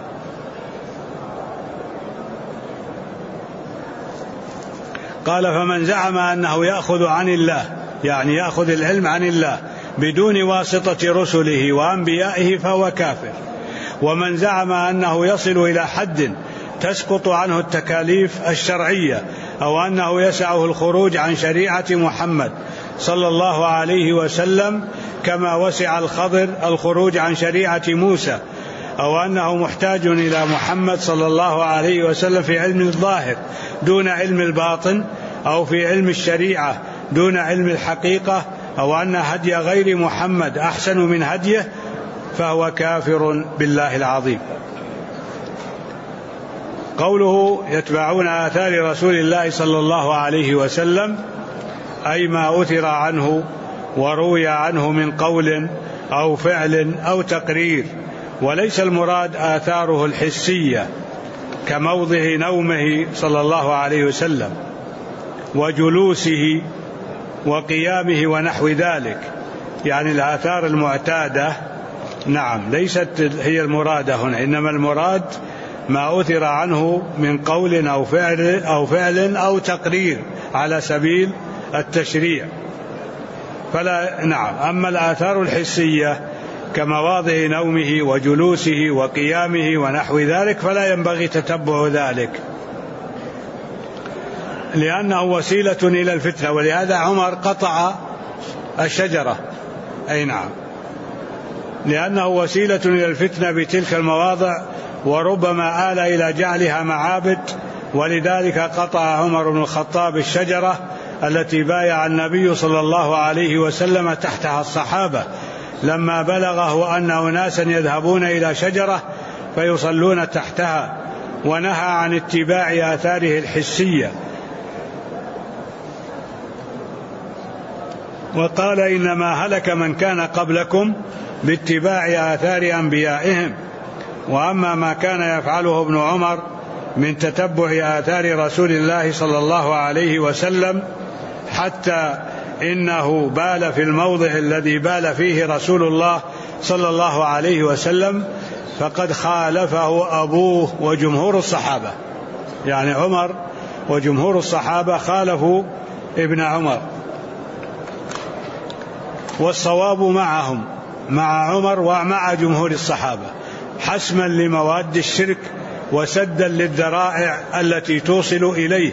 قال: فمن زعم أنه يأخذ عن الله، يعني يأخذ العلم عن الله بدون واسطة رسله وأنبيائه فهو كافر. ومن زعم أنه يصل إلى حد تسقط عنه التكاليف الشرعية، أو أنه يسعه الخروج عن شريعة محمد صلى الله عليه وسلم كما وسع الخضر الخروج عن شريعة موسى، أو أنه محتاج إلى محمد صلى الله عليه وسلم في علم الظاهر دون علم الباطن، أو في علم الشريعة دون علم الحقيقة، أو أن هدي غير محمد أحسن من هديه، فهو كافر بالله العظيم. قوله: يتبعون آثار رسول الله صلى الله عليه وسلم، أي ما أثر عنه وروي عنه من قول أو فعل أو تقرير، وليس المراد آثاره الحسية كموضع نومه صلى الله عليه وسلم وجلوسه وقيامه ونحو ذلك، يعني الآثار المعتادة. نعم، ليست هي المرادة هنا، إنما المراد ما أثر عنه من قول أو فعل أو تقرير على سبيل التشريع. فلا نعم. أما الآثار الحسية كمواضع نومه وجلوسه وقيامه ونحو ذلك فلا ينبغي تتبع ذلك، لأنه وسيلة إلى الفتنة. ولهذا عمر قطع الشجرة، أي نعم، لأنه وسيلة إلى الفتنة بتلك المواضع، وربما آل إلى جعلها معابد. ولذلك قطع عمر بن الخطاب الشجرة التي بايع النبي صلى الله عليه وسلم تحتها الصحابة لما بلغه أن أناسا يذهبون إلى شجرة فيصلون تحتها، ونهى عن اتباع آثاره الحسية، وقال: إنما هلك من كان قبلكم باتباع آثار أنبيائهم. وأما ما كان يفعله ابن عمر من تتبع آثار رسول الله صلى الله عليه وسلم حتى إنه بال في الموضع الذي بال فيه رسول الله صلى الله عليه وسلم فقد خالفه أبوه وجمهور الصحابة، يعني عمر وجمهور الصحابة خالفوا ابن عمر، والصواب معهم مع عمر ومع جمهور الصحابة حسما لمواد الشرك وسدا للذرائع التي توصل إليه.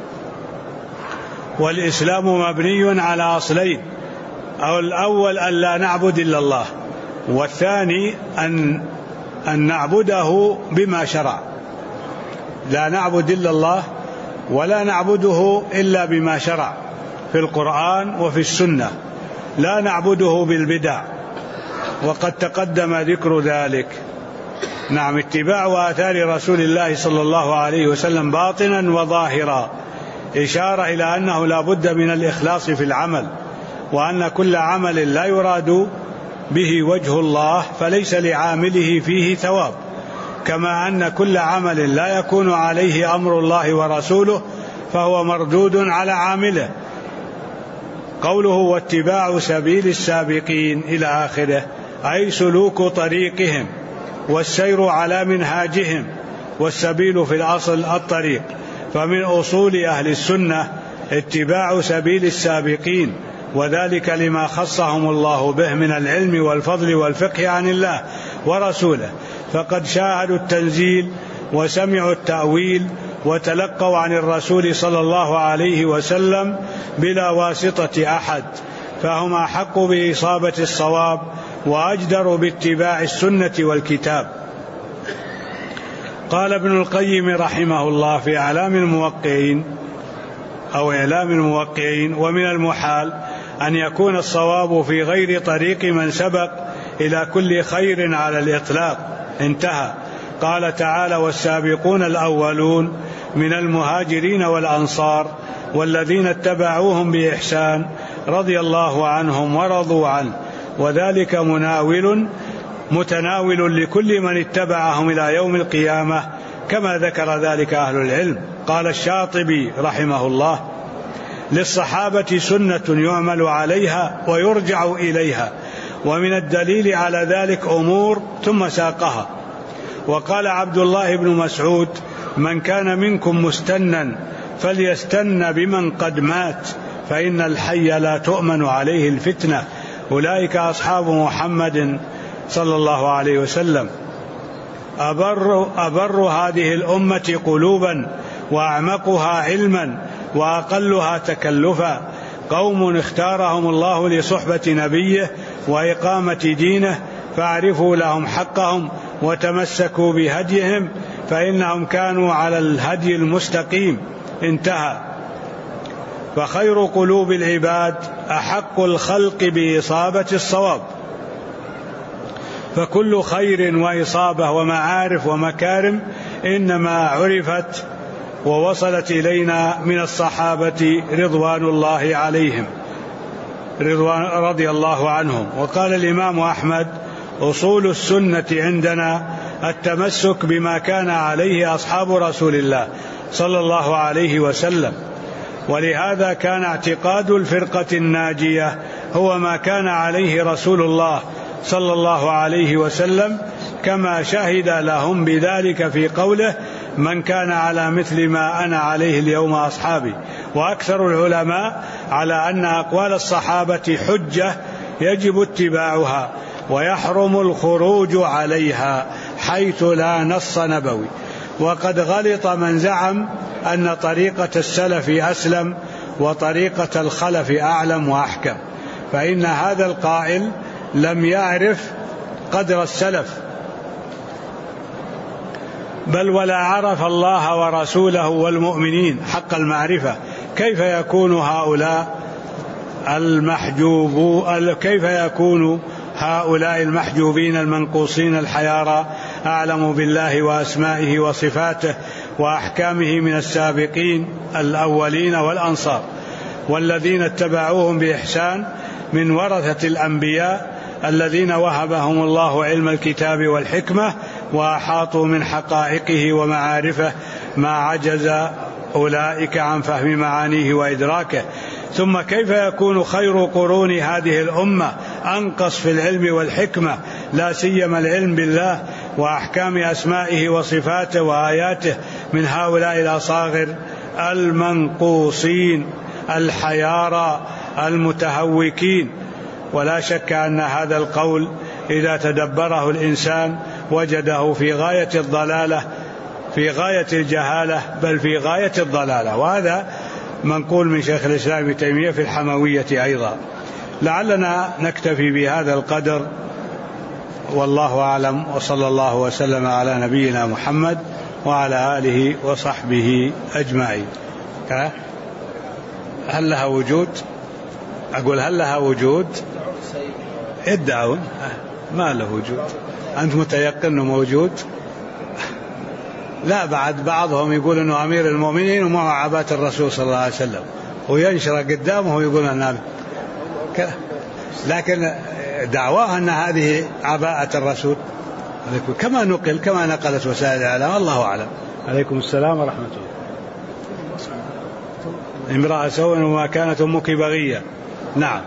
والإسلام مبني على أصلين، أو الأول أن لا نعبد إلا الله، والثاني أن نعبده بما شرع، لا نعبد إلا الله ولا نعبده إلا بما شرع في القرآن وفي السنة، لا نعبده بالبدع، وقد تقدم ذكر ذلك. نعم، اتباع آثار رسول الله صلى الله عليه وسلم باطنا وظاهرا، إشارة إلى أنه لا بد من الإخلاص في العمل، وأن كل عمل لا يراد به وجه الله فليس لعامله فيه ثواب، كما أن كل عمل لا يكون عليه أمر الله ورسوله فهو مردود على عامله. قوله واتباع سبيل السابقين إلى آخره، أي سلوك طريقهم والسير على منهاجهم، والسبيل في الأصل الطريق، فمن أصول أهل السنة اتباع سبيل السابقين، وذلك لما خصهم الله به من العلم والفضل والفقه عن الله ورسوله، فقد شاهدوا التنزيل وسمعوا التأويل وتلقوا عن الرسول صلى الله عليه وسلم بلا واسطة أحد، فهم أحق بإصابة الصواب وأجدر باتباع السنة والكتاب. قال ابن القيم رحمه الله في إعلام الموقعين ومن المحال أن يكون الصواب في غير طريق من سبق إلى كل خير على الإطلاق. انتهى. قال تعالى والسابقون الأولون من المهاجرين والأنصار والذين اتبعوهم بإحسان رضي الله عنهم ورضوا عنه، وذلك متناول لكل من اتبعهم إلى يوم القيامة، كما ذكر ذلك أهل العلم. قال الشاطبي رحمه الله للصحابة سنة يعمل عليها ويرجع إليها، ومن الدليل على ذلك أمور ثم ساقها. وقال عبد الله بن مسعود من كان منكم مستنا فليستن بمن قد مات، فإن الحي لا تؤمن عليه الفتنة، أولئك أصحاب محمد صلى الله عليه وسلم. أبر هذه الأمة قلوبا وأعمقها علما وأقلها تكلفا، قوم اختارهم الله لصحبة نبيه وإقامة دينه، فاعرفوا لهم حقهم وتمسكوا بهديهم، فإنهم كانوا على الهدي المستقيم. انتهى. فخير قلوب العباد أحق الخلق بإصابة الصواب، فكل خير وإصابة ومعارف ومكارم إنما عرفت ووصلت إلينا من الصحابة رضوان الله عليهم رضي الله عنهم. وقال الإمام أحمد أصول السنة عندنا التمسك بما كان عليه أصحاب رسول الله صلى الله عليه وسلم، ولهذا كان اعتقاد الفرقة الناجية هو ما كان عليه رسول الله صلى الله عليه وسلم، كما شهد لهم بذلك في قوله من كان على مثل ما أنا عليه اليوم أصحابي. وأكثر العلماء على أن أقوال الصحابة حجة يجب اتباعها ويحرم الخروج عليها حيث لا نص نبوي. وقد غلط من زعم أن طريقة السلف أسلم وطريقة الخلف أعلم وأحكم، فإن هذا القائل لم يعرف قدر السلف، بل ولا عرف الله ورسوله والمؤمنين حق المعرفة. كيف يكون هؤلاء المحجوبين المنقوصين الحيارى أعلم بالله وأسمائه وصفاته وأحكامه من السابقين الأولين والأنصار والذين اتبعوهم بإحسان من ورثة الأنبياء الذين وهبهم الله علم الكتاب والحكمة وأحاطوا من حقائقه ومعارفه ما عجز أولئك عن فهم معانيه وإدراكه. ثم كيف يكون خير قرون هذه الأمة أنقص في العلم والحكمة، لا سيما العلم بالله وأحكام أسمائه وصفاته وآياته، من هؤلاء الأصاغر المنقوصين الحيارى المتهوكين. ولا شك أن هذا القول إذا تدبره الإنسان وجده في غاية الضلالة، في غاية الجهالة، بل في غاية الضلالة. وهذا منقول من شيخ الإسلام ابن تيمية في الحموية أيضا. لعلنا نكتفي بهذا القدر، والله أعلم، وصلى الله وسلم على نبينا محمد وعلى آله وصحبه أجمعين. هل لها وجود؟ أقول هل لها وجود؟ ادعون ما له وجود. أنت متيقن أنه موجود؟ لا، بعد بعضهم يقول أنه أمير المؤمنين ومعه عباءة الرسول صلى الله عليه وسلم، وينشر قدامه ويقول أنه، لكن دعواه أن هذه عباءة الرسول كما نقل، كما نقلت وسائل الإعلام. الله أعلم. عليكم السلام ورحمة الله. امرأة سوء وما كانت أمك بغية. نعم،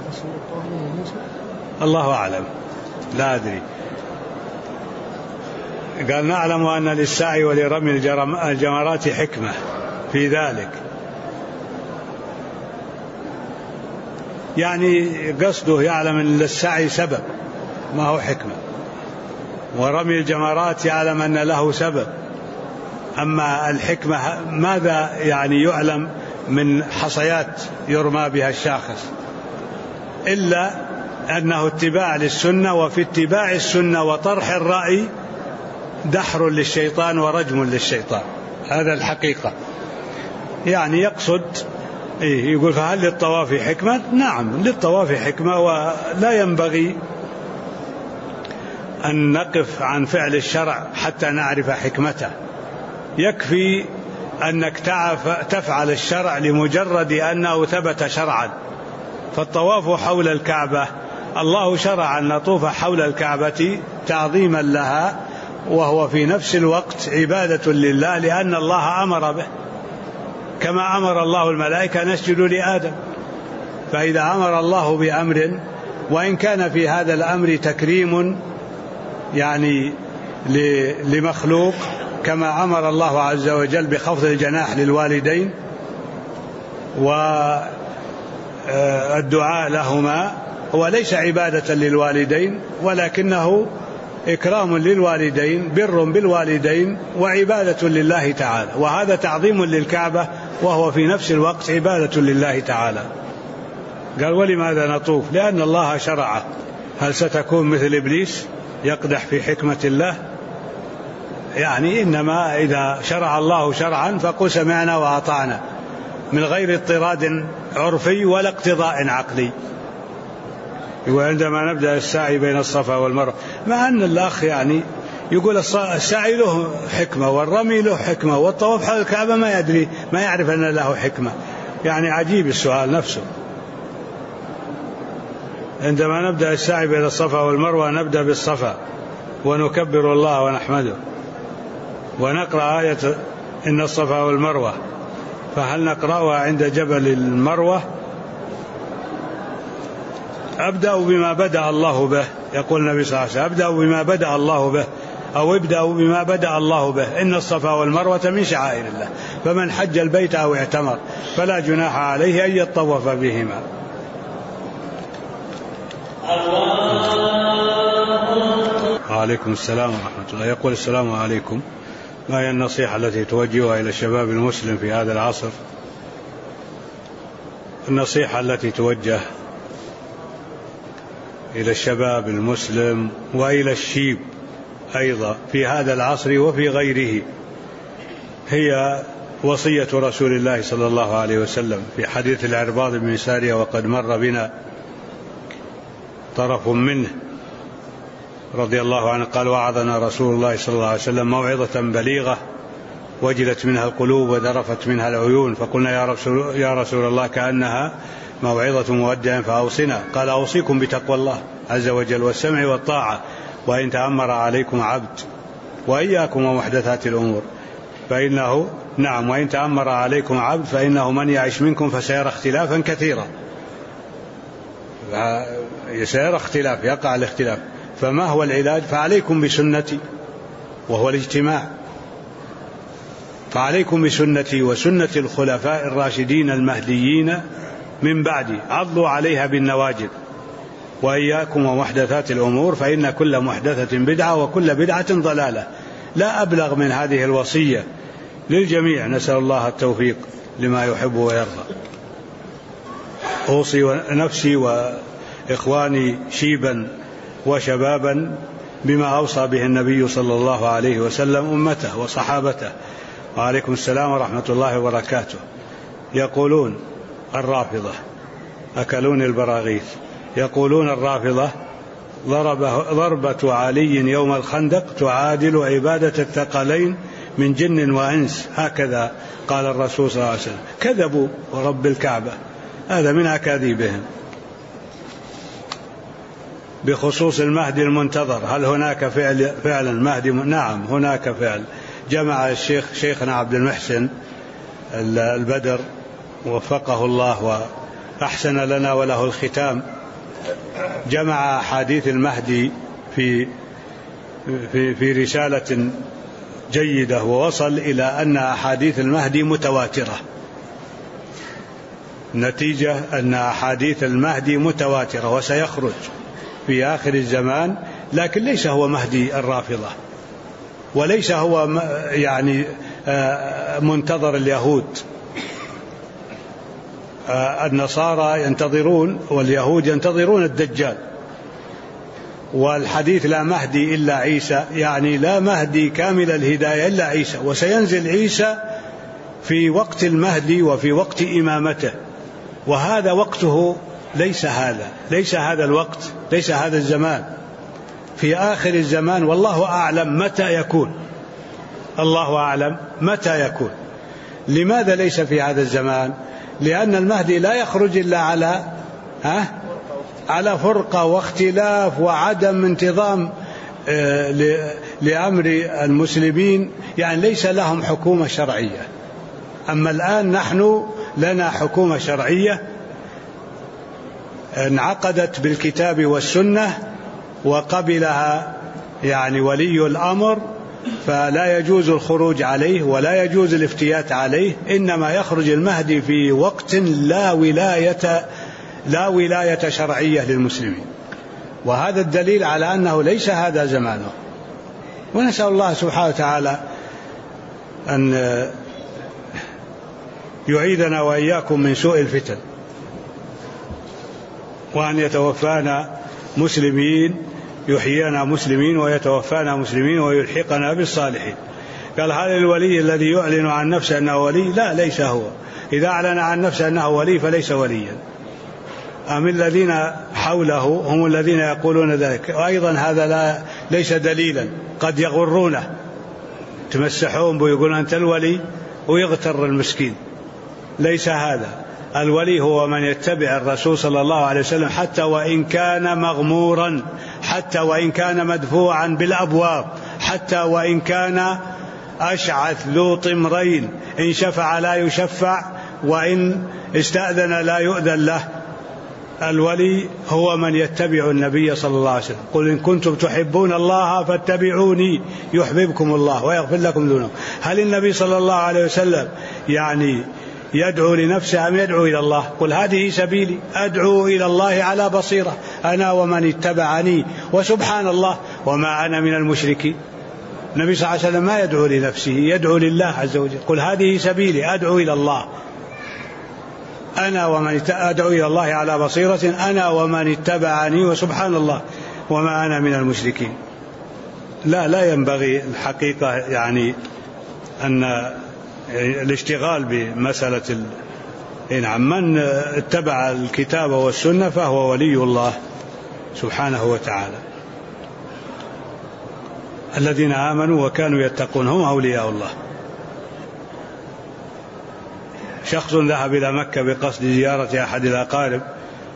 الله أعلم، لا أدري. قال نعلم أن للسعي ولرمي الجمرات حكمة في ذلك، يعني قصده يعلم أن للسعي سبب ما هو حكمة، ورمي الجمرات يعلم أن له سبب. أما الحكمة ماذا يعني يعلم من حصيات يرمى بها الشاخص، إلا أنه اتباع للسنة، وفي اتباع السنة وطرح الرأي دحر للشيطان ورجم للشيطان. هذا الحقيقة. يعني يقصد يقول فهل للطواف حكمة؟ نعم للطواف حكمة، ولا ينبغي أن نقف عن فعل الشرع حتى نعرف حكمته. يكفي أنك تفعل الشرع لمجرد أنه ثبت شرعا. فالطواف حول الكعبة الله شرع أن نطوف حول الكعبة تعظيما لها، وهو في نفس الوقت عبادة لله، لأن الله أمر به، كما أمر الله الملائكة نسجد لآدم. فإذا أمر الله بأمر وإن كان في هذا الأمر تكريم يعني لمخلوق، كما أمر الله عز وجل بخفض الجناح للوالدين والدعاء لهما، هو ليس عبادة للوالدين ولكنه إكرام للوالدين، بر بالوالدين، وعبادة لله تعالى. وهذا تعظيم للكعبة وهو في نفس الوقت عبادة لله تعالى. قال ولماذا نطوف؟ لأن الله شرعه. هل ستكون مثل إبليس يقدح في حكمة الله؟ يعني إنما إذا شرع الله شرعا فقل سمعنا وأطعنا، من غير اضطراد عرفي ولا اقتضاء عقلي. وعندما نبدأ السعي بين الصفا والمروة، مع أن الأخ يعني يقول السعي له حكمة والرمي له حكمة والطواف حول الكعبة ما يدري، ما يعرف أن له حكمة. يعني عجيب السؤال نفسه. عندما نبدأ السعي بين الصفا والمروة نبدأ بالصفا ونكبر الله ونحمده ونقرأ آية إن الصفا والمروة، فهل نقرأها عند جبل المروة؟ أبدأ بما بدأ الله به، يقول النبي صلى الله عليه وسلم أبدأ بما بدأ الله به، أو ابدأوا بما بدأ الله به. إن الصفا والمروة من شعائر الله، فمن حج البيت أو اعتمر فلا جناح عليه أن يطوف بهما. وعليكم السلام ورحمة الله. يقول السلام عليكم، ما هي النصيحة التي توجهها إلى الشباب المسلم في هذا العصر؟ النصيحة التي توجه إلى الشباب المسلم وإلى الشيب أيضا في هذا العصر وفي غيره هي وصية رسول الله صلى الله عليه وسلم في حديث العرباض بن سارية وقد مر بنا طرف منه رضي الله عنه قال وعظنا رسول الله صلى الله عليه وسلم موعظة بليغة وجلت منها القلوب وذرفت منها العيون، فقلنا يا رسول الله كأنها موعظة مودع فأوصنا. قال أوصيكم بتقوى الله عز وجل والسمع والطاعة وإن تأمر عليكم عبد وإياكم ومحدثات الأمور فإنه نعم وإن تأمر عليكم عبد فإنه من يعش منكم فسيرى اختلافا كثيرا، سيرى اختلاف، يقع الاختلاف. فما هو العلاج؟ فعليكم بسنتي وهو الاجتماع، فعليكم بسنتي وسنة الخلفاء الراشدين المهديين من بعدي، عضوا عليها بالنواجذ، وإياكم ومحدثات الأمور فإن كل محدثة بدعة وكل بدعة ضلالة. لا أبلغ من هذه الوصية للجميع، نسأل الله التوفيق لما يحب ويرضى. أوصي نفسي وإخواني شيبا وشبابا بما أوصى به النبي صلى الله عليه وسلم أمته وصحابته. وعليكم السلام ورحمة الله وبركاته. يقولون الرافضة أكلون البراغيث، يقولون الرافضة ضربة علي يوم الخندق تعادل عبادة الثقلين من جن وإنس، هكذا قال الرسول صلى الله عليه وسلم. كذبوا ورب الكعبة، هذا من أكاذيبهم. بخصوص المهدي المنتظر، هل هناك فعلا مهدي؟ نعم هناك فعل. جمع شيخنا عبد المحسن البدر وفقه الله وأحسن لنا وله الختام، جمع أحاديث المهدي في رسالة جيدة، ووصل إلى أن أحاديث المهدي متواترة. نتيجة أن أحاديث المهدي متواترة وسيخرج في آخر الزمان، لكن ليس هو مهدي الرافضة، وليس هو يعني منتظر اليهود. النصارى ينتظرون واليهود ينتظرون الدجال، والحديث لا مهدي إلا عيسى، يعني لا مهدي كامل الهداية إلا عيسى، وسينزل عيسى في وقت المهدي وفي وقت إمامته، وهذا وقته ليس هذا الوقت، ليس هذا الزمان، في آخر الزمان، والله أعلم متى يكون، الله أعلم متى يكون. لماذا ليس في هذا الزمان؟ لأن المهدي لا يخرج إلا على فرقة واختلاف وعدم انتظام لأمر المسلمين، يعني ليس لهم حكومة شرعية. أما الآن نحن لنا حكومة شرعية انعقدت بالكتاب والسنة وقبلها يعني ولي الأمر، فلا يجوز الخروج عليه ولا يجوز الافتيات عليه، إنما يخرج المهدي في وقت لا ولاية شرعية للمسلمين، وهذا الدليل على أنه ليس هذا زمانه. ونسأل الله سبحانه وتعالى أن يعيذنا وإياكم من سوء الفتن، وأن يتوفانا مسلمين، يحيينا مسلمين ويتوفانا مسلمين ويلحقنا بالصالحين. قال هل الولي الذي يعلن عن نفسه أنه ولي؟ لا، ليس هو. إذا أعلن عن نفسه أنه ولي فليس وليا. أم الذين حوله هم الذين يقولون ذلك، وأيضا هذا ليس دليلا، قد يغرونه، تمسحون ويقولون أنت الولي ويغتر المسكين. ليس هذا. الولي هو من يتبع الرسول صلى الله عليه وسلم حتى وإن كان مغمورا، حتى وإن كان مدفوعا بالأبواب، حتى وإن كان أشعث ذو طمرين، إن شفع لا يشفع وإن استأذن لا يؤذن له. الولي هو من يتبع النبي صلى الله عليه وسلم. قل إن كنتم تحبون الله فاتبعوني يحببكم الله ويغفر لكم ذنوبكم. هل النبي صلى الله عليه وسلم يعني يدعو لنفسه أم يدعو إلى الله؟ قل هذه سبيلي أدعو إلى الله على بصيرة أنا ومن اتبعني وسبحان الله وما أنا من المشركين. النبي صلى الله عليه وسلم ما يدعو لنفسه، يدعو لله عز وجل. قل هذه سبيلي أدعو إلى الله أنا ومن أدعو إلى الله على بصيرة أنا ومن اتبعني وسبحان الله وما أنا من المشركين. لا ينبغي الحقيقة يعني أن الاشتغال بمسألة نعم. من اتبع الكتاب والسنة فهو ولي الله سبحانه وتعالى. الذين آمنوا وكانوا يتقون هم أولياء الله. شخص ذهب إلى مكة بقصد زيارة أحد الأقارب،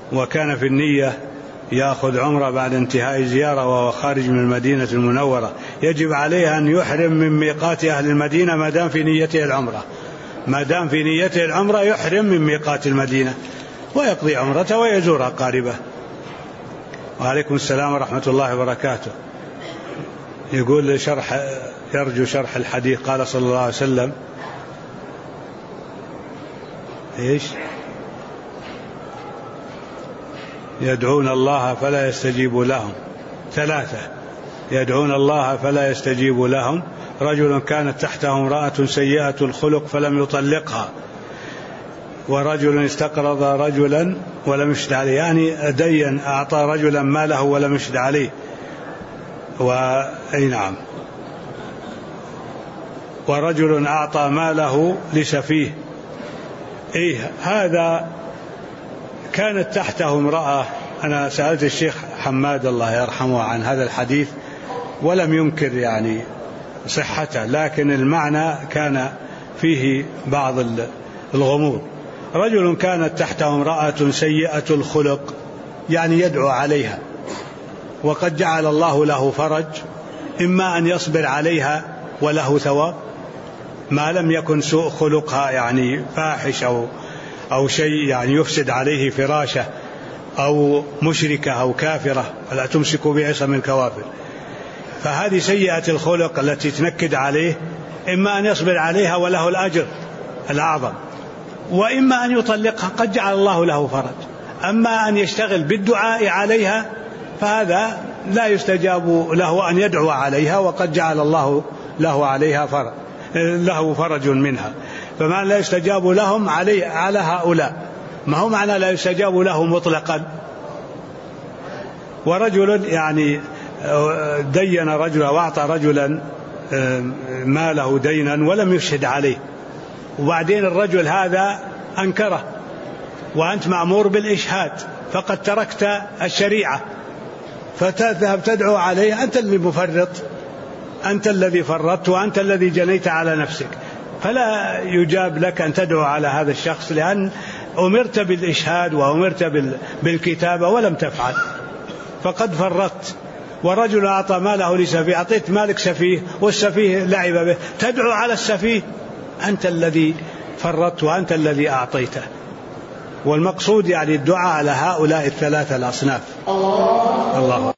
وكان في النية يأخذ عمرة بعد انتهاء الزيارة وهو خارج من المدينة المنورة، يجب عليه أن يحرم من ميقات أهل المدينة ما دام في نيته العمرة، ما دام في نيته العمرة يحرم من ميقات المدينة ويقضي عمرته ويزور أقاربه. وعليكم السلام ورحمة الله وبركاته. يقول يرجو شرح الحديث. قال صلى الله عليه وسلم إيش؟ يدعون الله فلا يستجيب لهم. 3 يدعون الله فلا يستجيب لهم: رجل كانت تحته امرأة سيئة الخلق فلم يطلقها، ورجل استقرض رجلا ولم يشهد عليه، يعني دين أعطى رجلا ماله ولم يشهد عليه. أي نعم. ورجل أعطى ماله لسفيه. هذا كانت تحته امرأة. أنا سألت الشيخ حماد الله يرحمه عن هذا الحديث ولم ينكر يعني صحته، لكن المعنى كان فيه بعض الغموض. رجل كانت تحته امرأة سيئة الخلق، يعني يدعو عليها، وقد جعل الله له فرج، إما أن يصبر عليها وله ثواب ما لم يكن سوء خلقها يعني فاحش أو شيء يعني يفسد عليه فراشه، أو مشركة أو كافرة، فلا تمسكوا بعصم الكوافر. فهذه سيئة الخلق التي تنكد عليه، إما أن يصبر عليها وله الأجر الأعظم، وإما أن يطلقها، قد جعل الله له فرج. أما أن يشتغل بالدعاء عليها فهذا لا يستجاب له أن يدعو عليها، وقد جعل الله له فرج منها. فما لا يستجاب لهم على هؤلاء، ما هو معنى لا يستجاب له مطلقا. ورجل يعني دين رجلا وأعطى رجلا ماله دينا ولم يشهد عليه، وبعدين الرجل هذا أنكره، وأنت مأمور بالإشهاد، فقد تركت الشريعة فتذهب تدعو عليه. أنت اللي مفرط، أنت الذي فرطت، وأنت الذي جنيت على نفسك، فلا يجاب لك أن تدعو على هذا الشخص، لأن أمرت بالإشهاد وأمرت بالكتابة ولم تفعل، فقد فرطت. ورجل أعطى ماله لسفيه، أعطيت مالك سفيه والسفيه لعب به، تدعو على السفيه، أنت الذي فرطت وأنت الذي أعطيته. والمقصود يعني الدعاء على هؤلاء 3 الأصناف. الله